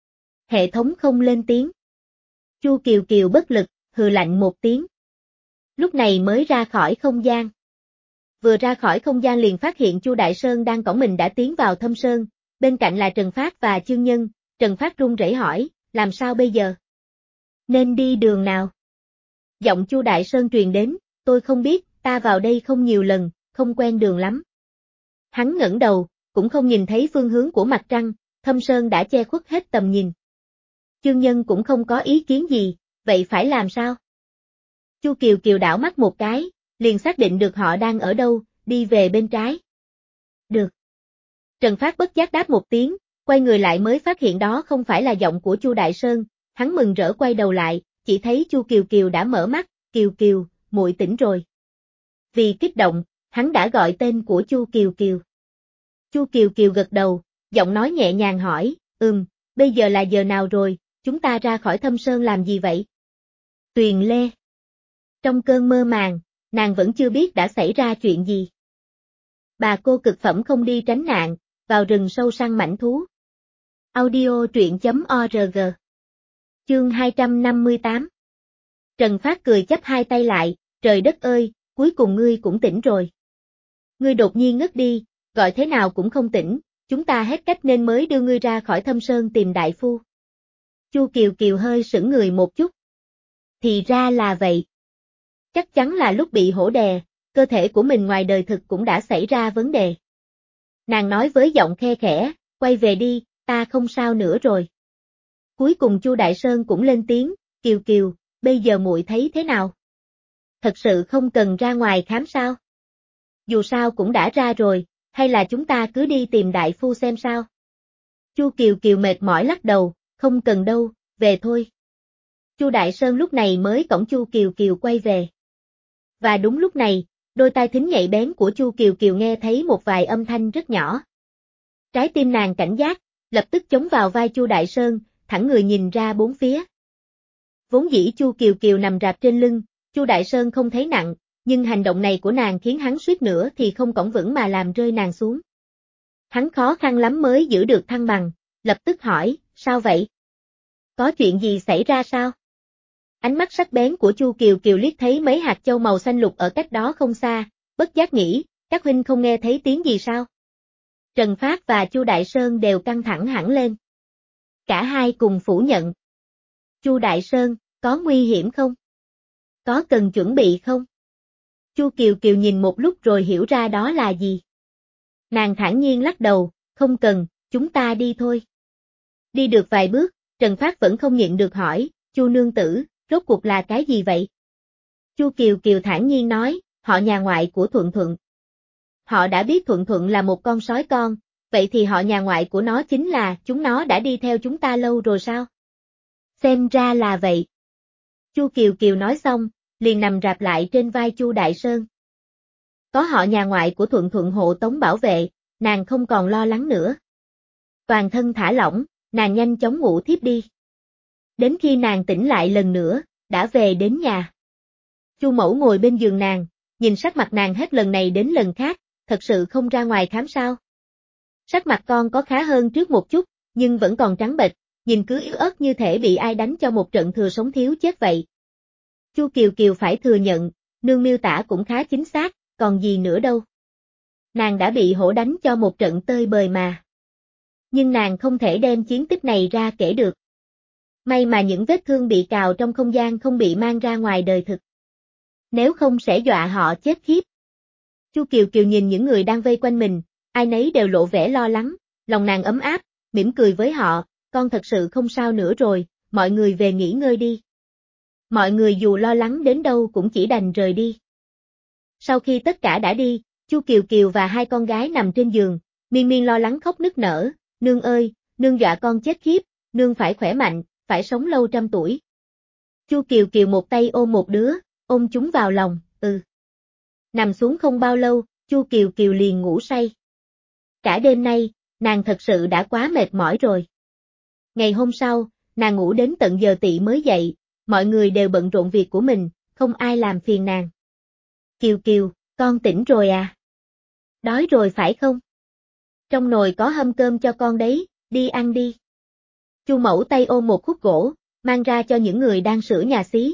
Hệ thống không lên tiếng. Chu Kiều Kiều bất lực, hừ lạnh một tiếng. Lúc này mới ra khỏi không gian. Vừa ra khỏi không gian liền phát hiện Chu Đại Sơn đang cõng mình đã tiến vào Thâm Sơn, bên cạnh là Trần Phát và Chương Nhân. Trần Phát run rẩy hỏi, làm sao bây giờ? Nên đi đường nào? Giọng Chu Đại Sơn truyền đến, tôi không biết, ta vào đây không nhiều lần, không quen đường lắm. Hắn ngẩng đầu, cũng không nhìn thấy phương hướng của mặt trăng, Thâm Sơn đã che khuất hết tầm nhìn. Chương Nhân cũng không có ý kiến gì, vậy phải làm sao? Chu Kiều Kiều đảo mắt một cái, liền xác định được họ đang ở đâu, đi về bên trái. Được. Trần Phát bất giác đáp một tiếng, quay người lại mới phát hiện đó không phải là giọng của Chu Đại Sơn, hắn mừng rỡ quay đầu lại, chỉ thấy Chu Kiều Kiều đã mở mắt, Kiều Kiều, muội tỉnh rồi. Vì kích động, hắn đã gọi tên của Chu Kiều Kiều. Chu Kiều Kiều gật đầu, giọng nói nhẹ nhàng hỏi, ừm, bây giờ là giờ nào rồi, chúng ta ra khỏi Thâm Sơn làm gì vậy? Tuyền Lê. Trong cơn mơ màng, nàng vẫn chưa biết đã xảy ra chuyện gì. Bà cô cực phẩm không đi tránh nạn, vào rừng sâu săn mãnh thú. Audio truyện.org. Chương hai trăm năm mươi tám. Trần Phát cười chắp hai tay lại, trời đất ơi, cuối cùng ngươi cũng tỉnh rồi. Ngươi đột nhiên ngất đi, gọi thế nào cũng không tỉnh, chúng ta hết cách nên mới đưa ngươi ra khỏi Thâm Sơn tìm đại phu. Chu Kiều Kiều hơi sững người một chút. Thì ra là vậy. Chắc chắn là lúc bị hổ đè, cơ thể của mình ngoài đời thực cũng đã xảy ra vấn đề. Nàng nói với giọng khe khẽ, quay về đi, ta không sao nữa rồi. Cuối cùng Chu Đại Sơn cũng lên tiếng, Kiều Kiều, bây giờ muội thấy thế nào? Thật sự không cần ra ngoài khám sao? Dù sao cũng đã ra rồi, hay là chúng ta cứ đi tìm đại phu xem sao? Chu Kiều Kiều mệt mỏi lắc đầu, không cần đâu, về thôi. Chu Đại Sơn lúc này mới cõng Chu Kiều Kiều quay về. Và đúng lúc này, đôi tai thính nhạy bén của Chu Kiều Kiều nghe thấy một vài âm thanh rất nhỏ. Trái tim nàng cảnh giác, lập tức chống vào vai Chu Đại Sơn, thẳng người nhìn ra bốn phía. Vốn dĩ Chu Kiều Kiều nằm rạp trên lưng, Chu Đại Sơn không thấy nặng, nhưng hành động này của nàng khiến hắn suýt nữa thì không cõng vững mà làm rơi nàng xuống. Hắn khó khăn lắm mới giữ được thăng bằng, lập tức hỏi, sao vậy? Có chuyện gì xảy ra sao? Ánh mắt sắc bén của Chu Kiều Kiều liếc thấy mấy hạt châu màu xanh lục ở cách đó không xa, bất giác nghĩ, các huynh không nghe thấy tiếng gì sao? Trần Phát và Chu Đại Sơn đều căng thẳng hẳn lên. Cả hai cùng phủ nhận. Chu Đại Sơn, có nguy hiểm không? Có cần chuẩn bị không? Chu Kiều Kiều nhìn một lúc rồi hiểu ra đó là gì. Nàng thản nhiên lắc đầu, không cần, chúng ta đi thôi. Đi được vài bước, Trần Phát vẫn không nhịn được hỏi, Chu nương tử, rốt cuộc là cái gì vậy? Chu Kiều Kiều thản nhiên nói, họ nhà ngoại của Thuận Thuận. Họ đã biết Thuận Thuận là một con sói con, vậy thì họ nhà ngoại của nó chính là chúng nó đã đi theo chúng ta lâu rồi sao? Xem ra là vậy. Chu Kiều Kiều nói xong, liền nằm rạp lại trên vai Chu Đại Sơn. Có họ nhà ngoại của Thuận Thuận hộ tống bảo vệ, nàng không còn lo lắng nữa. Toàn thân thả lỏng, nàng nhanh chóng ngủ thiếp đi. Đến khi nàng tỉnh lại lần nữa, đã về đến nhà. Chu mẫu ngồi bên giường nàng, nhìn sắc mặt nàng hết lần này đến lần khác, thật sự không ra ngoài khám sao. Sắc mặt con có khá hơn trước một chút, nhưng vẫn còn trắng bệch, nhìn cứ yếu ớt như thể bị ai đánh cho một trận thừa sống thiếu chết vậy. Chu Kiều Kiều phải thừa nhận, nương miêu tả cũng khá chính xác, còn gì nữa đâu. Nàng đã bị hổ đánh cho một trận tơi bời mà. Nhưng nàng không thể đem chiến tích này ra kể được. May mà những vết thương bị cào trong không gian không bị mang ra ngoài đời thực. Nếu không sẽ dọa họ chết khiếp. Chu Kiều Kiều nhìn những người đang vây quanh mình, ai nấy đều lộ vẻ lo lắng, lòng nàng ấm áp, mỉm cười với họ, con thật sự không sao nữa rồi, mọi người về nghỉ ngơi đi. Mọi người dù lo lắng đến đâu cũng chỉ đành rời đi. Sau khi tất cả đã đi, Chu Kiều Kiều và hai con gái nằm trên giường, Miên Miên lo lắng khóc nức nở, nương ơi, nương dọa con chết khiếp, nương phải khỏe mạnh, phải sống lâu trăm tuổi. Chu Kiều Kiều một tay ôm một đứa, ôm chúng vào lòng, ừ. Nằm xuống không bao lâu, Chu Kiều Kiều liền ngủ say. Cả đêm nay, nàng thật sự đã quá mệt mỏi rồi. Ngày hôm sau, nàng ngủ đến tận giờ tỵ mới dậy, mọi người đều bận rộn việc của mình, không ai làm phiền nàng. Kiều Kiều, con tỉnh rồi à? Đói rồi phải không? Trong nồi có hâm cơm cho con đấy, đi ăn đi. Chu mẫu tay ôm một khúc gỗ, mang ra cho những người đang sửa nhà xí.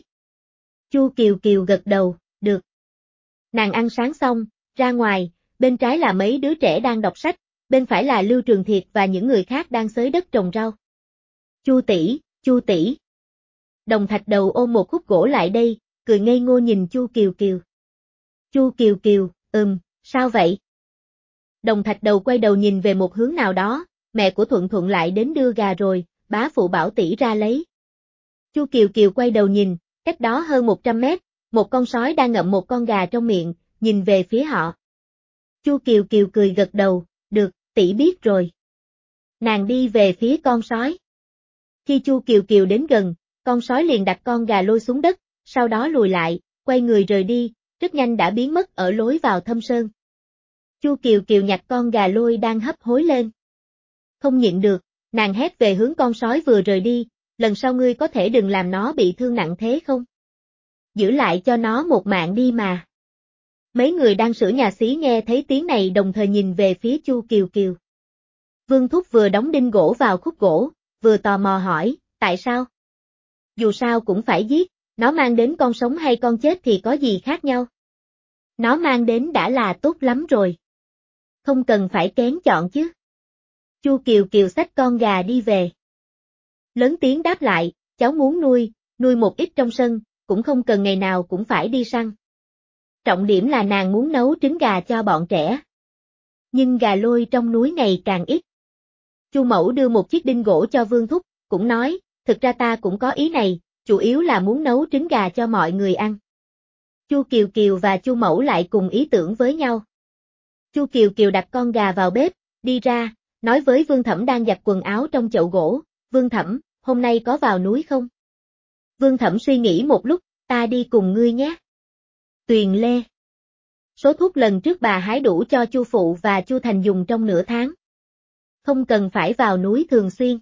Chu Kiều Kiều gật đầu, được. Nàng ăn sáng xong, ra ngoài, bên trái là mấy đứa trẻ đang đọc sách, bên phải là Lưu Trường Thiệt và những người khác đang xới đất trồng rau. Chu tỷ, Chu tỷ. Đồng Thạch Đầu ôm một khúc gỗ lại đây, cười ngây ngô nhìn Chu Kiều Kiều. Chu Kiều Kiều, ừm, sao vậy? Đồng Thạch Đầu quay đầu nhìn về một hướng nào đó, mẹ của Thuận Thuận lại đến đưa gà rồi, bá phụ bảo tỷ ra lấy. Chu Kiều Kiều quay đầu nhìn, cách đó hơn một trăm mét, một con sói đang ngậm một con gà trong miệng, nhìn về phía họ. Chu Kiều Kiều cười gật đầu, được, tỷ biết rồi. Nàng đi về phía con sói. Khi Chu Kiều Kiều đến gần, con sói liền đặt con gà lôi xuống đất, sau đó lùi lại, quay người rời đi, rất nhanh đã biến mất ở lối vào thâm sơn. Chu Kiều Kiều nhặt con gà lôi đang hấp hối lên. Không nhịn được, nàng hét về hướng con sói vừa rời đi, lần sau ngươi có thể đừng làm nó bị thương nặng thế không? Giữ lại cho nó một mạng đi mà. Mấy người đang sửa nhà xí nghe thấy tiếng này đồng thời nhìn về phía Chu Kiều Kiều. Vương Thúc vừa đóng đinh gỗ vào khúc gỗ, vừa tò mò hỏi, tại sao? Dù sao cũng phải giết, nó mang đến con sống hay con chết thì có gì khác nhau? Nó mang đến đã là tốt lắm rồi. Không cần phải kén chọn chứ. Chu Kiều Kiều xách con gà đi về. Lớn tiếng đáp lại, cháu muốn nuôi, nuôi một ít trong sân, cũng không cần ngày nào cũng phải đi săn. Trọng điểm là nàng muốn nấu trứng gà cho bọn trẻ. Nhưng gà lôi trong núi ngày càng ít. Chu Mẫu đưa một chiếc đinh gỗ cho Vương Thúc, cũng nói, thực ra ta cũng có ý này, chủ yếu là muốn nấu trứng gà cho mọi người ăn. Chu Kiều Kiều và Chu Mẫu lại cùng ý tưởng với nhau. Chu Kiều Kiều đặt con gà vào bếp, đi ra, nói với Vương Thẩm đang giặt quần áo trong chậu gỗ, Vương Thẩm, hôm nay có vào núi không? Vương Thẩm suy nghĩ một lúc, ta đi cùng ngươi nhé. Tuyền Lê. Số thuốc lần trước bà hái đủ cho Chu Phụ và Chu Thành dùng trong nửa tháng. Không cần phải vào núi thường xuyên.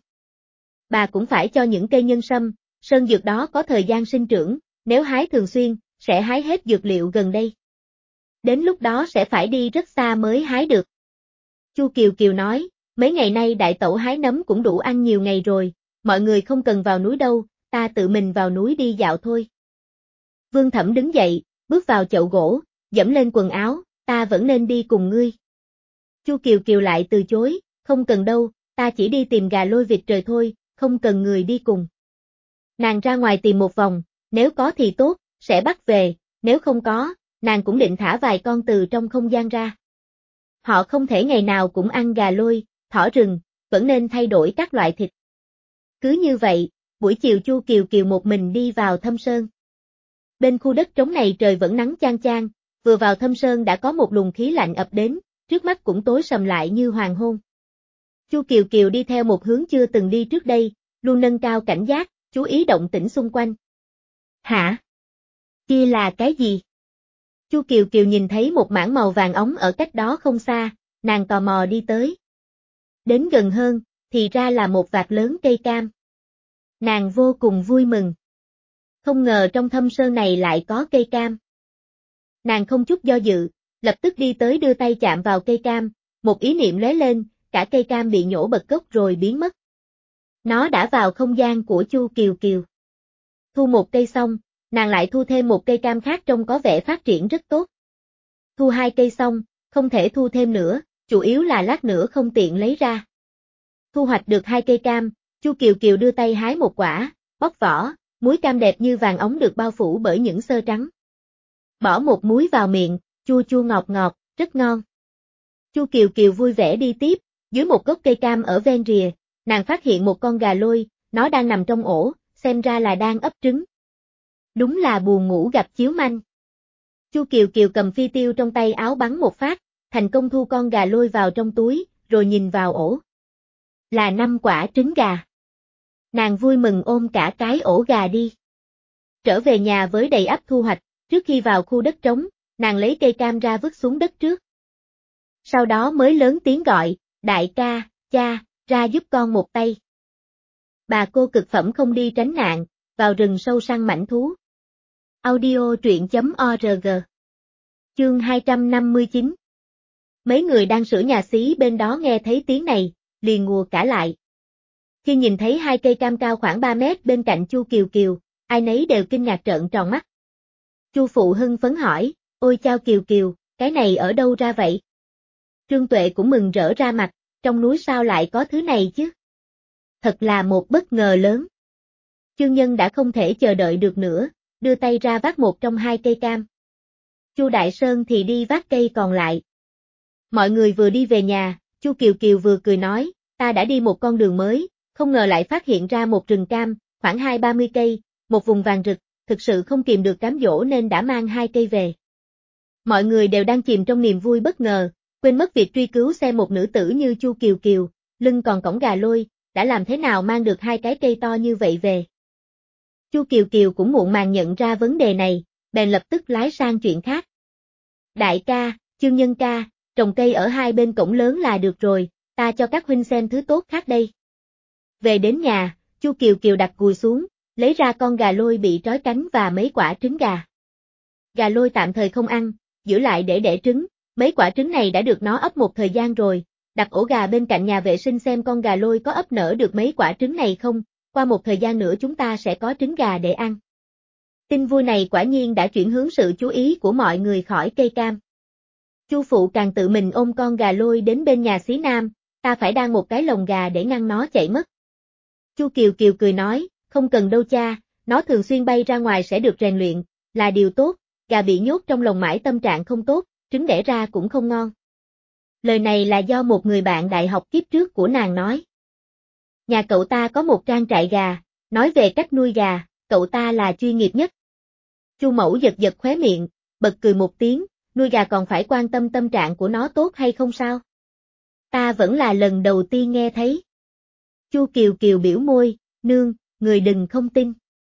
Bà cũng phải cho những cây nhân sâm, sơn dược đó có thời gian sinh trưởng, nếu hái thường xuyên, sẽ hái hết dược liệu gần đây. Đến lúc đó sẽ phải đi rất xa mới hái được. Chu Kiều Kiều nói, mấy ngày nay đại tẩu hái nấm cũng đủ ăn nhiều ngày rồi, mọi người không cần vào núi đâu, ta tự mình vào núi đi dạo thôi. Vương Thẩm đứng dậy, bước vào chậu gỗ, dẫm lên quần áo, ta vẫn nên đi cùng ngươi. Chu Kiều Kiều lại từ chối, không cần đâu, ta chỉ đi tìm gà lôi vịt trời thôi, không cần người đi cùng. Nàng ra ngoài tìm một vòng, nếu có thì tốt, sẽ bắt về, nếu không có, nàng cũng định thả vài con từ trong không gian ra. Họ không thể ngày nào cũng ăn gà lôi, thỏ rừng, vẫn nên thay đổi các loại thịt. Cứ như vậy, buổi chiều Chu Kiều Kiều một mình đi vào thâm sơn. Bên khu đất trống này trời vẫn nắng chang chang, vừa vào thâm sơn đã có một luồng khí lạnh ập đến, trước mắt cũng tối sầm lại như hoàng hôn. Chu Kiều Kiều đi theo một hướng chưa từng đi trước đây, luôn nâng cao cảnh giác, chú ý động tĩnh xung quanh. Hả? Kia là cái gì? Chu Kiều Kiều nhìn thấy một mảng màu vàng óng ở cách đó không xa, nàng tò mò đi tới. Đến gần hơn, thì ra là một vạt lớn cây cam. Nàng vô cùng vui mừng. Không ngờ trong thâm sơn này lại có cây cam. Nàng không chút do dự, lập tức đi tới đưa tay chạm vào cây cam, một ý niệm lóe lên, cả cây cam bị nhổ bật gốc rồi biến mất. Nó đã vào không gian của Chu Kiều Kiều. Thu một cây xong, nàng lại thu thêm một cây cam khác trông có vẻ phát triển rất tốt. Thu hai cây xong, không thể thu thêm nữa, chủ yếu là lát nữa không tiện lấy ra. Thu hoạch được hai cây cam, Chu Kiều Kiều đưa tay hái một quả, bóc vỏ, múi cam đẹp như vàng óng được bao phủ bởi những xơ trắng. Bỏ một múi vào miệng, chua chua ngọt ngọt, rất ngon. Chu Kiều Kiều vui vẻ đi tiếp, dưới một gốc cây cam ở ven rìa, nàng phát hiện một con gà lôi, nó đang nằm trong ổ, xem ra là đang ấp trứng. Đúng là buồn ngủ gặp chiếu manh. Chu Kiều Kiều cầm phi tiêu trong tay áo bắn một phát, thành công thu con gà lôi vào trong túi, rồi nhìn vào ổ. Là năm quả trứng gà. Nàng vui mừng ôm cả cái ổ gà đi. Trở về nhà với đầy ắp thu hoạch, trước khi vào khu đất trống, nàng lấy cây cam ra vứt xuống đất trước. Sau đó mới lớn tiếng gọi, đại ca, cha, ra giúp con một tay. Bà cô cực phẩm không đi tránh nạn, vào rừng sâu săn mãnh thú. Audio truyện chấm org. Chương hai trăm năm mươi chín. Mấy người đang sửa nhà xí bên đó nghe thấy tiếng này, liền ngùa cả lại. Khi nhìn thấy hai cây cam cao khoảng ba mét bên cạnh Chu Kiều Kiều, ai nấy đều kinh ngạc trợn tròn mắt. Chu Phụ hưng phấn hỏi, ôi chao Kiều Kiều, cái này ở đâu ra vậy? Trương Tuệ cũng mừng rỡ ra mặt, trong núi sao lại có thứ này chứ? Thật là một bất ngờ lớn. Chương Nhân đã không thể chờ đợi được nữa, đưa tay ra vác một trong hai cây cam. Chu Đại Sơn thì đi vác cây còn lại. Mọi người vừa đi về nhà, Chu Kiều Kiều vừa cười nói, ta đã đi một con đường mới, không ngờ lại phát hiện ra một rừng cam, khoảng hai ba mươi cây, một vùng vàng rực, thực sự không kìm được cám dỗ nên đã mang hai cây về. Mọi người đều đang chìm trong niềm vui bất ngờ, quên mất việc truy cứu xem một nữ tử như Chu Kiều Kiều, lưng còn cõng gà lôi, đã làm thế nào mang được hai cái cây to như vậy về. Chu Kiều Kiều cũng muộn màng nhận ra vấn đề này, bèn lập tức lái sang chuyện khác. Đại ca, Chương Nhân ca, trồng cây ở hai bên cổng lớn là được rồi, ta cho các huynh xem thứ tốt khác đây. Về đến nhà, Chu Kiều Kiều đặt cùi xuống, lấy ra con gà lôi bị trói cánh và mấy quả trứng gà. Gà lôi tạm thời không ăn, giữ lại để đẻ trứng, mấy quả trứng này đã được nó ấp một thời gian rồi, đặt ổ gà bên cạnh nhà vệ sinh xem con gà lôi có ấp nở được mấy quả trứng này không, qua một thời gian nữa chúng ta sẽ có trứng gà để ăn. Tin vui này quả nhiên đã chuyển hướng sự chú ý của mọi người khỏi cây cam. Chu phụ càng tự mình ôm con gà lôi đến bên nhà xí Nam, ta phải đan một cái lồng gà để ngăn nó chạy mất. Chu Kiều Kiều cười nói, không cần đâu cha, nó thường xuyên bay ra ngoài sẽ được rèn luyện, là điều tốt, gà bị nhốt trong lồng mãi tâm trạng không tốt, trứng đẻ ra cũng không ngon. Lời này là do một người bạn đại học kiếp trước của nàng nói. Nhà cậu ta có một trang trại gà, nói về cách nuôi gà, cậu ta là chuyên nghiệp nhất. Chu Mẫu giật giật khóe miệng, bật cười một tiếng, nuôi gà còn phải quan tâm tâm trạng của nó tốt hay không sao? Ta vẫn là lần đầu tiên nghe thấy. Chu Kiều Kiều biểu môi, nương, người đừng không tin.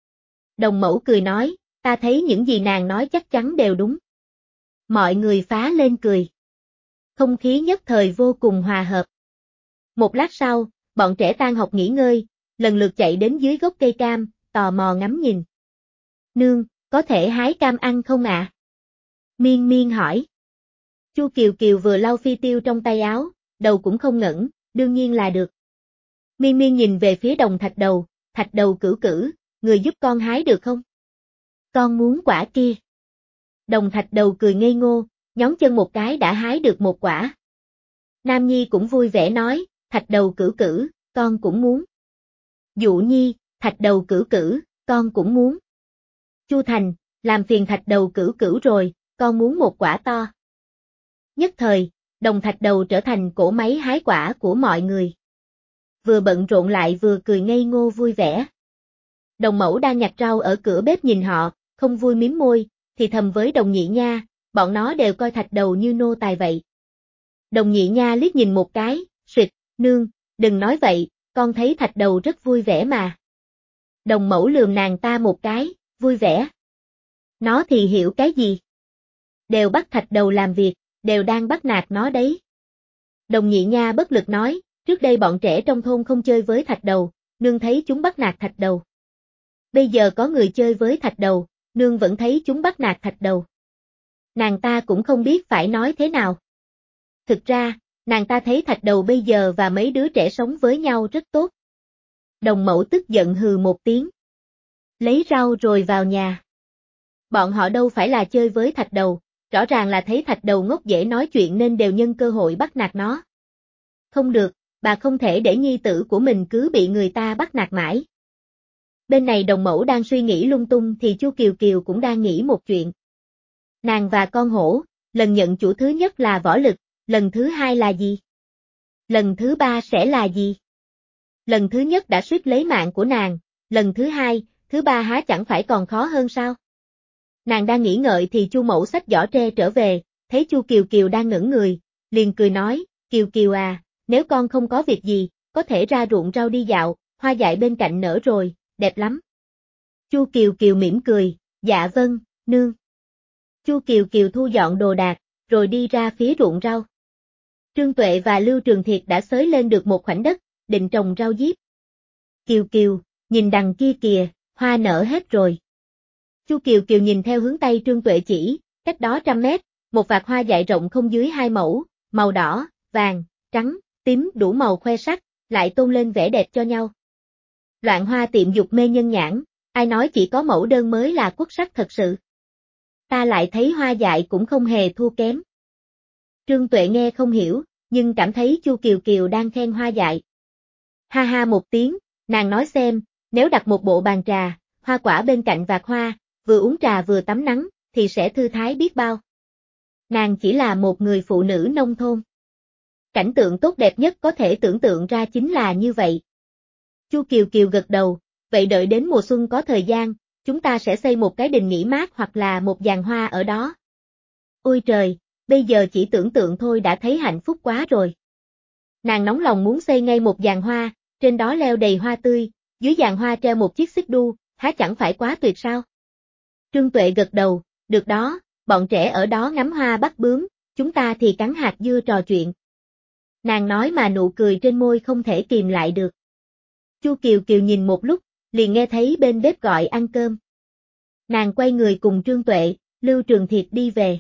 Đồng Mẫu cười nói, ta thấy những gì nàng nói chắc chắn đều đúng. Mọi người phá lên cười. Không khí nhất thời vô cùng hòa hợp. Một lát sau, bọn trẻ tan học nghỉ ngơi, lần lượt chạy đến dưới gốc cây cam, tò mò ngắm nhìn. Nương, có thể hái cam ăn không ạ? À? Miên Miên hỏi. Chu Kiều Kiều vừa lau phi tiêu trong tay áo, đầu cũng không ngẩng, đương nhiên là được. Miên Miên nhìn về phía Đồng Thạch Đầu, Thạch Đầu cửu cửu, người giúp con hái được không? Con muốn quả kia. Đồng Thạch Đầu cười ngây ngô, nhón chân một cái đã hái được một quả. Nam Nhi cũng vui vẻ nói, Thạch Đầu cửu cửu, con cũng muốn. Dụ Nhi, Thạch Đầu cửu cửu, con cũng muốn. Chu Thành, làm phiền Thạch Đầu cửu cửu rồi, con muốn một quả to. Nhất thời, Đồng Thạch Đầu trở thành cỗ máy hái quả của mọi người. Vừa bận rộn lại vừa cười ngây ngô vui vẻ. Đồng Mẫu đang nhặt rau ở cửa bếp nhìn họ, không vui mím môi, thì thầm với Đồng Nhị Nha, bọn nó đều coi Thạch Đầu như nô tài vậy. Đồng Nhị Nha liếc nhìn một cái, suyệt, nương, đừng nói vậy, con thấy Thạch Đầu rất vui vẻ mà. Đồng Mẫu lườm nàng ta một cái, vui vẻ. Nó thì hiểu cái gì? Đều bắt Thạch Đầu làm việc, đều đang bắt nạt nó đấy. Đồng Nhị Nha bất lực nói, trước đây bọn trẻ trong thôn không chơi với Thạch Đầu, nương thấy chúng bắt nạt Thạch Đầu. Bây giờ có người chơi với Thạch Đầu, nương vẫn thấy chúng bắt nạt Thạch Đầu. Nàng ta cũng không biết phải nói thế nào. Thực ra, nàng ta thấy Thạch Đầu bây giờ và mấy đứa trẻ sống với nhau rất tốt. Đồng Mẫu tức giận hừ một tiếng. Lấy rau rồi vào nhà. Bọn họ đâu phải là chơi với Thạch Đầu, rõ ràng là thấy Thạch Đầu ngốc dễ nói chuyện nên đều nhân cơ hội bắt nạt nó. Không được, bà không thể để nhi tử của mình cứ bị người ta bắt nạt mãi. Bên này Đồng Mẫu đang suy nghĩ lung tung thì Chu Kiều Kiều cũng đang nghĩ một chuyện. Nàng và con hổ, lần nhận chủ thứ nhất là võ lực, lần thứ hai là gì? Lần thứ ba sẽ là gì? Lần thứ nhất đã suýt lấy mạng của nàng, lần thứ hai, thứ ba há chẳng phải còn khó hơn sao? Nàng đang nghĩ ngợi thì Chu Mẫu xách giỏ tre trở về, thấy Chu Kiều Kiều đang ngẩn người, liền cười nói, Kiều Kiều à, nếu con không có việc gì, có thể ra ruộng rau đi dạo, hoa dại bên cạnh nở rồi, đẹp lắm. Chu Kiều Kiều mỉm cười, dạ vâng, nương. Chu Kiều Kiều thu dọn đồ đạc, rồi đi ra phía ruộng rau. Trương Tuệ và Lưu Trường Thiệt đã xới lên được một khoảnh đất, định trồng rau diếp. Kiều Kiều, nhìn đằng kia kìa, hoa nở hết rồi. Chu Kiều Kiều nhìn theo hướng tay Trương Tuệ chỉ, cách đó trăm mét, một vạt hoa dại rộng không dưới hai mẫu, màu đỏ, vàng, trắng, tím đủ màu khoe sắc, lại tôn lên vẻ đẹp cho nhau. Loạn hoa tiệm dục mê nhân nhãn, ai nói chỉ có mẫu đơn mới là quốc sắc thật sự. Ta lại thấy hoa dại cũng không hề thua kém. Trương Tuệ nghe không hiểu, nhưng cảm thấy Chu Kiều Kiều đang khen hoa dại. Ha ha một tiếng, nàng nói xem, nếu đặt một bộ bàn trà, hoa quả bên cạnh vạt hoa, vừa uống trà vừa tắm nắng, thì sẽ thư thái biết bao. Nàng chỉ là một người phụ nữ nông thôn. Cảnh tượng tốt đẹp nhất có thể tưởng tượng ra chính là như vậy. Chu Kiều Kiều gật đầu, vậy đợi đến mùa xuân có thời gian, chúng ta sẽ xây một cái đình nghỉ mát hoặc là một giàn hoa ở đó. Ôi trời, bây giờ chỉ tưởng tượng thôi đã thấy hạnh phúc quá rồi. Nàng nóng lòng muốn xây ngay một giàn hoa, trên đó leo đầy hoa tươi, dưới giàn hoa treo một chiếc xích đu, há chẳng phải quá tuyệt sao? Trương Tuệ gật đầu, được đó, bọn trẻ ở đó ngắm hoa bắt bướm, chúng ta thì cắn hạt dưa trò chuyện. Nàng nói mà nụ cười trên môi không thể kìm lại được. Chu Kiều Kiều nhìn một lúc, liền nghe thấy bên bếp gọi ăn cơm. Nàng quay người cùng Trương Tuệ, Lưu Trường Thiệt đi về.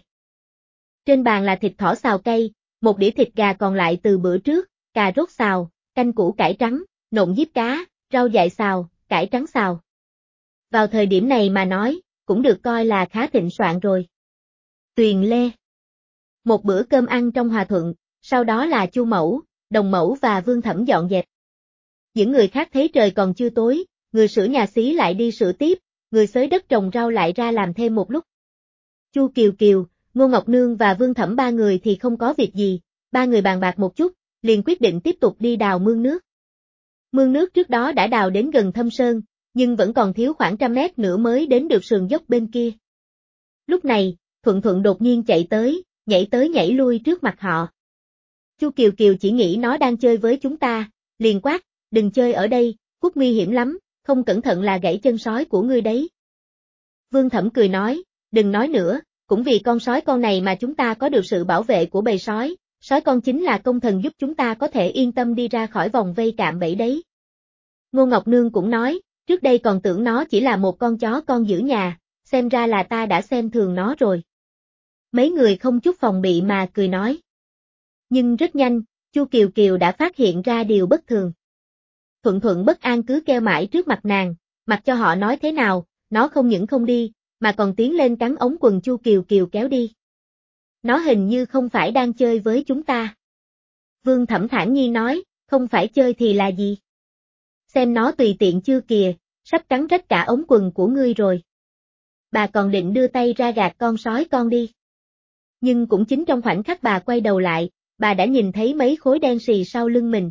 Trên bàn là thịt thỏ xào cay, một đĩa thịt gà còn lại từ bữa trước, cà rốt xào, canh củ cải trắng, nộm diếp cá, rau dại xào, cải trắng xào. Vào thời điểm này mà nói, cũng được coi là khá thịnh soạn rồi. Tuyền Lê. Một bữa cơm ăn trong hòa thuận, sau đó là Chu Mẫu, Đồng Mẫu và Vương Thẩm dọn dẹp. Những người khác thấy trời còn chưa tối, người sửa nhà xí lại đi sửa tiếp, người xới đất trồng rau lại ra làm thêm một lúc. Chu Kiều Kiều, Ngô Ngọc Nương và Vương Thẩm ba người thì không có việc gì, ba người bàn bạc một chút, liền quyết định tiếp tục đi đào mương nước. Mương nước trước đó đã đào đến gần thâm sơn, nhưng vẫn còn thiếu khoảng trăm mét nữa mới đến được sườn dốc bên kia. Lúc này, Thuận Thuận đột nhiên chạy tới, nhảy tới nhảy lui trước mặt họ. Chu Kiều Kiều chỉ nghĩ nó đang chơi với chúng ta, liền quát, đừng chơi ở đây, cút nguy hiểm lắm, không cẩn thận là gãy chân sói của ngươi đấy. Vương Thẩm cười nói, đừng nói nữa, cũng vì con sói con này mà chúng ta có được sự bảo vệ của bầy sói, sói con chính là công thần giúp chúng ta có thể yên tâm đi ra khỏi vòng vây cạm bẫy đấy. Ngô Ngọc Nương cũng nói, trước đây còn tưởng nó chỉ là một con chó con giữ nhà, xem ra là ta đã xem thường nó rồi. Mấy người không chút phòng bị mà cười nói. Nhưng rất nhanh, Chu Kiều Kiều đã phát hiện ra điều bất thường. Thuận Thuận bất an cứ kêu mãi trước mặt nàng, mặc cho họ nói thế nào, nó không những không đi, mà còn tiến lên cắn ống quần Chu Kiều Kiều kéo đi. Nó hình như không phải đang chơi với chúng ta. Vương Thẩm thản nhiên nói, không phải chơi thì là gì? Xem nó tùy tiện chưa kìa, sắp cắn rách cả ống quần của ngươi rồi. Bà còn định đưa tay ra gạt con sói con đi. Nhưng cũng chính trong khoảnh khắc bà quay đầu lại, bà đã nhìn thấy mấy khối đen xì sau lưng mình.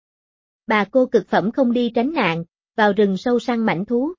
Bà cô cực phẩm không đi tránh nạn, vào rừng sâu săn mãnh thú.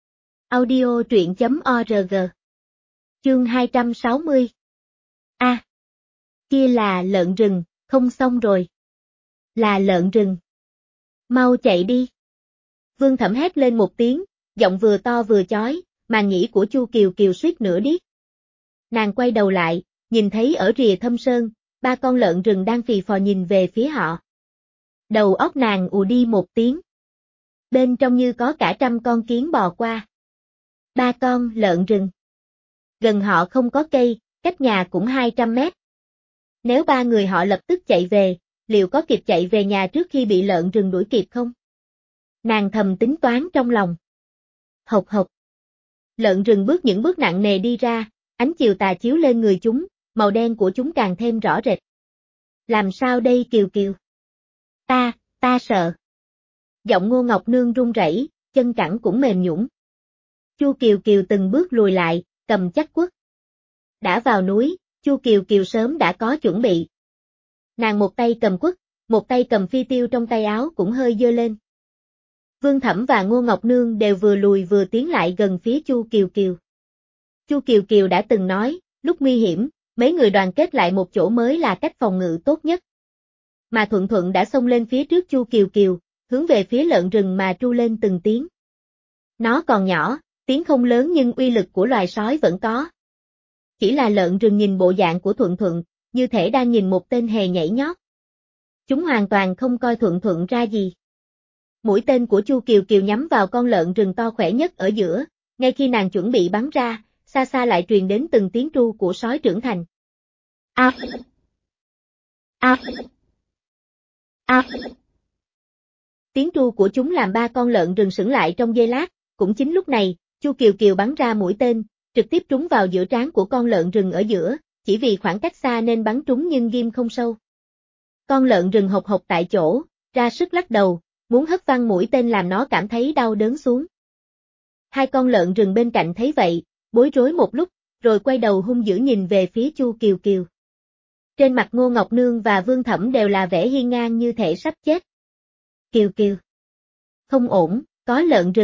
Audio truyện chấm org. Chương hai trăm sáu mươi. A. À, kia là lợn rừng, không xong rồi. Là lợn rừng. Mau chạy đi. Vương Thẩm hét lên một tiếng, giọng vừa to vừa chói, màn nhĩ của Chu Kiều Kiều suýt nữa điếc. Nàng quay đầu lại, nhìn thấy ở rìa thâm sơn, ba con lợn rừng đang phì phò nhìn về phía họ. Đầu óc nàng ù đi một tiếng. Bên trong như có cả trăm con kiến bò qua. Ba con lợn rừng. Gần họ không có cây, cách nhà cũng hai trăm mét. Nếu ba người họ lập tức chạy về, liệu có kịp chạy về nhà trước khi bị lợn rừng đuổi kịp không? Nàng thầm tính toán trong lòng. Hộc hộc. Lợn rừng bước những bước nặng nề đi ra, ánh chiều tà chiếu lên người chúng, màu đen của chúng càng thêm rõ rệt. Làm sao đây Kiều Kiều? Ta, ta sợ. Giọng Ngô Ngọc Nương run rẩy, chân cẳng cũng mềm nhũn. Chu Kiều Kiều từng bước lùi lại, cầm chắc quất. Đã vào núi, Chu Kiều Kiều sớm đã có chuẩn bị. Nàng một tay cầm quất, một tay cầm phi tiêu trong tay áo cũng hơi giơ lên. Vương Thẩm và Ngô Ngọc Nương đều vừa lùi vừa tiến lại gần phía Chu Kiều Kiều. Chu Kiều Kiều đã từng nói, lúc nguy hiểm, mấy người đoàn kết lại một chỗ mới là cách phòng ngự tốt nhất. Mà Thuận Thuận đã xông lên phía trước Chu Kiều Kiều, hướng về phía lợn rừng mà tru lên từng tiếng. Nó còn nhỏ, tiếng không lớn nhưng uy lực của loài sói vẫn có. Chỉ là lợn rừng nhìn bộ dạng của Thuận Thuận, như thể đang nhìn một tên hề nhảy nhót. Chúng hoàn toàn không coi Thuận Thuận ra gì. Mũi tên của Chu Kiều Kiều nhắm vào con lợn rừng to khỏe nhất ở giữa, ngay khi nàng chuẩn bị bắn ra, xa xa lại truyền đến từng tiếng tru của sói trưởng thành. A. A. A. Tiếng tru của chúng làm ba con lợn rừng sững lại trong giây lát, cũng chính lúc này, Chu Kiều Kiều bắn ra mũi tên, trực tiếp trúng vào giữa trán của con lợn rừng ở giữa, chỉ vì khoảng cách xa nên bắn trúng nhưng ghim không sâu. Con lợn rừng hộc hộc tại chỗ, ra sức lắc đầu, muốn hất văng mũi tên làm nó cảm thấy đau đớn xuống. Hai con lợn rừng bên cạnh thấy vậy, bối rối một lúc, rồi quay đầu hung dữ nhìn về phía Chu Kiều Kiều. Trên mặt Ngô Ngọc Nương và Vương Thẩm đều là vẻ hiên ngang như thể sắp chết. Kiều Kiều. Không ổn, có lợn rừng,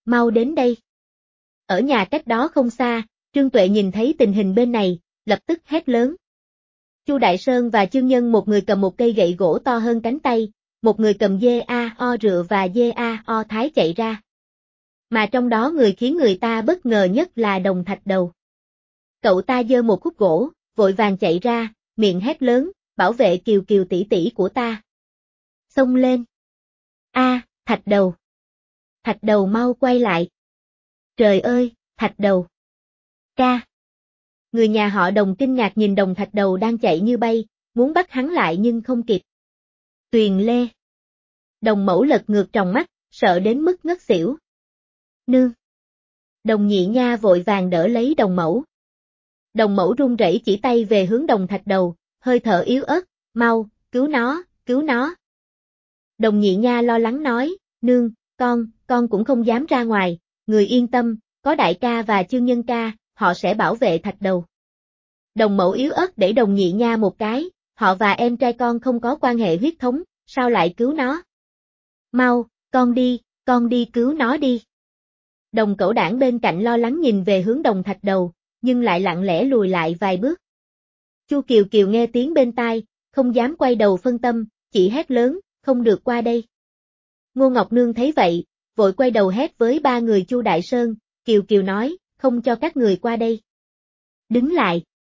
mau đến đây. Ở nhà cách đó không xa, Trương Tuệ nhìn thấy tình hình bên này, lập tức hét lớn. Chu Đại Sơn và Chương Nhân một người cầm một cây gậy gỗ to hơn cánh tay, một người cầm dê a o rựa và dê a o thái chạy ra. Mà trong đó người khiến người ta bất ngờ nhất là Đồng Thạch Đầu. Cậu ta giơ một khúc gỗ, vội vàng chạy ra, miệng hét lớn, bảo vệ Kiều Kiều tỷ tỷ của ta. Xông lên. A, Thạch Đầu. Thạch Đầu mau quay lại. Trời ơi, Thạch Đầu. Ca. Người nhà họ Đồng kinh ngạc nhìn Đồng Thạch Đầu đang chạy như bay, muốn bắt hắn lại nhưng không kịp. Tuyền Lê. Đồng Mẫu lật ngược tròng mắt, sợ đến mức ngất xỉu. Nương. Đồng Nhị Nha vội vàng đỡ lấy Đồng Mẫu. Đồng Mẫu run rẩy chỉ tay về hướng Đồng Thạch Đầu, hơi thở yếu ớt, mau, cứu nó, cứu nó. Đồng Nhị Nha lo lắng nói, nương, con, con cũng không dám ra ngoài, người yên tâm, có đại ca và Chương Nhân ca, họ sẽ bảo vệ Thạch Đầu. Đồng Mẫu yếu ớt đẩy Đồng Nhị Nha một cái, họ và em trai con không có quan hệ huyết thống, sao lại cứu nó? Mau, con đi, con đi cứu nó đi. Đồng Cẩu Đảng bên cạnh lo lắng nhìn về hướng Đồng Thạch Đầu, nhưng lại lặng lẽ lùi lại vài bước. Chu Kiều Kiều nghe tiếng bên tai, không dám quay đầu phân tâm, chỉ hét lớn, không được qua đây. Ngô Ngọc Nương thấy vậy, vội quay đầu hét với ba người Chu Đại Sơn, Kiều Kiều nói, không cho các người qua đây. Đứng lại.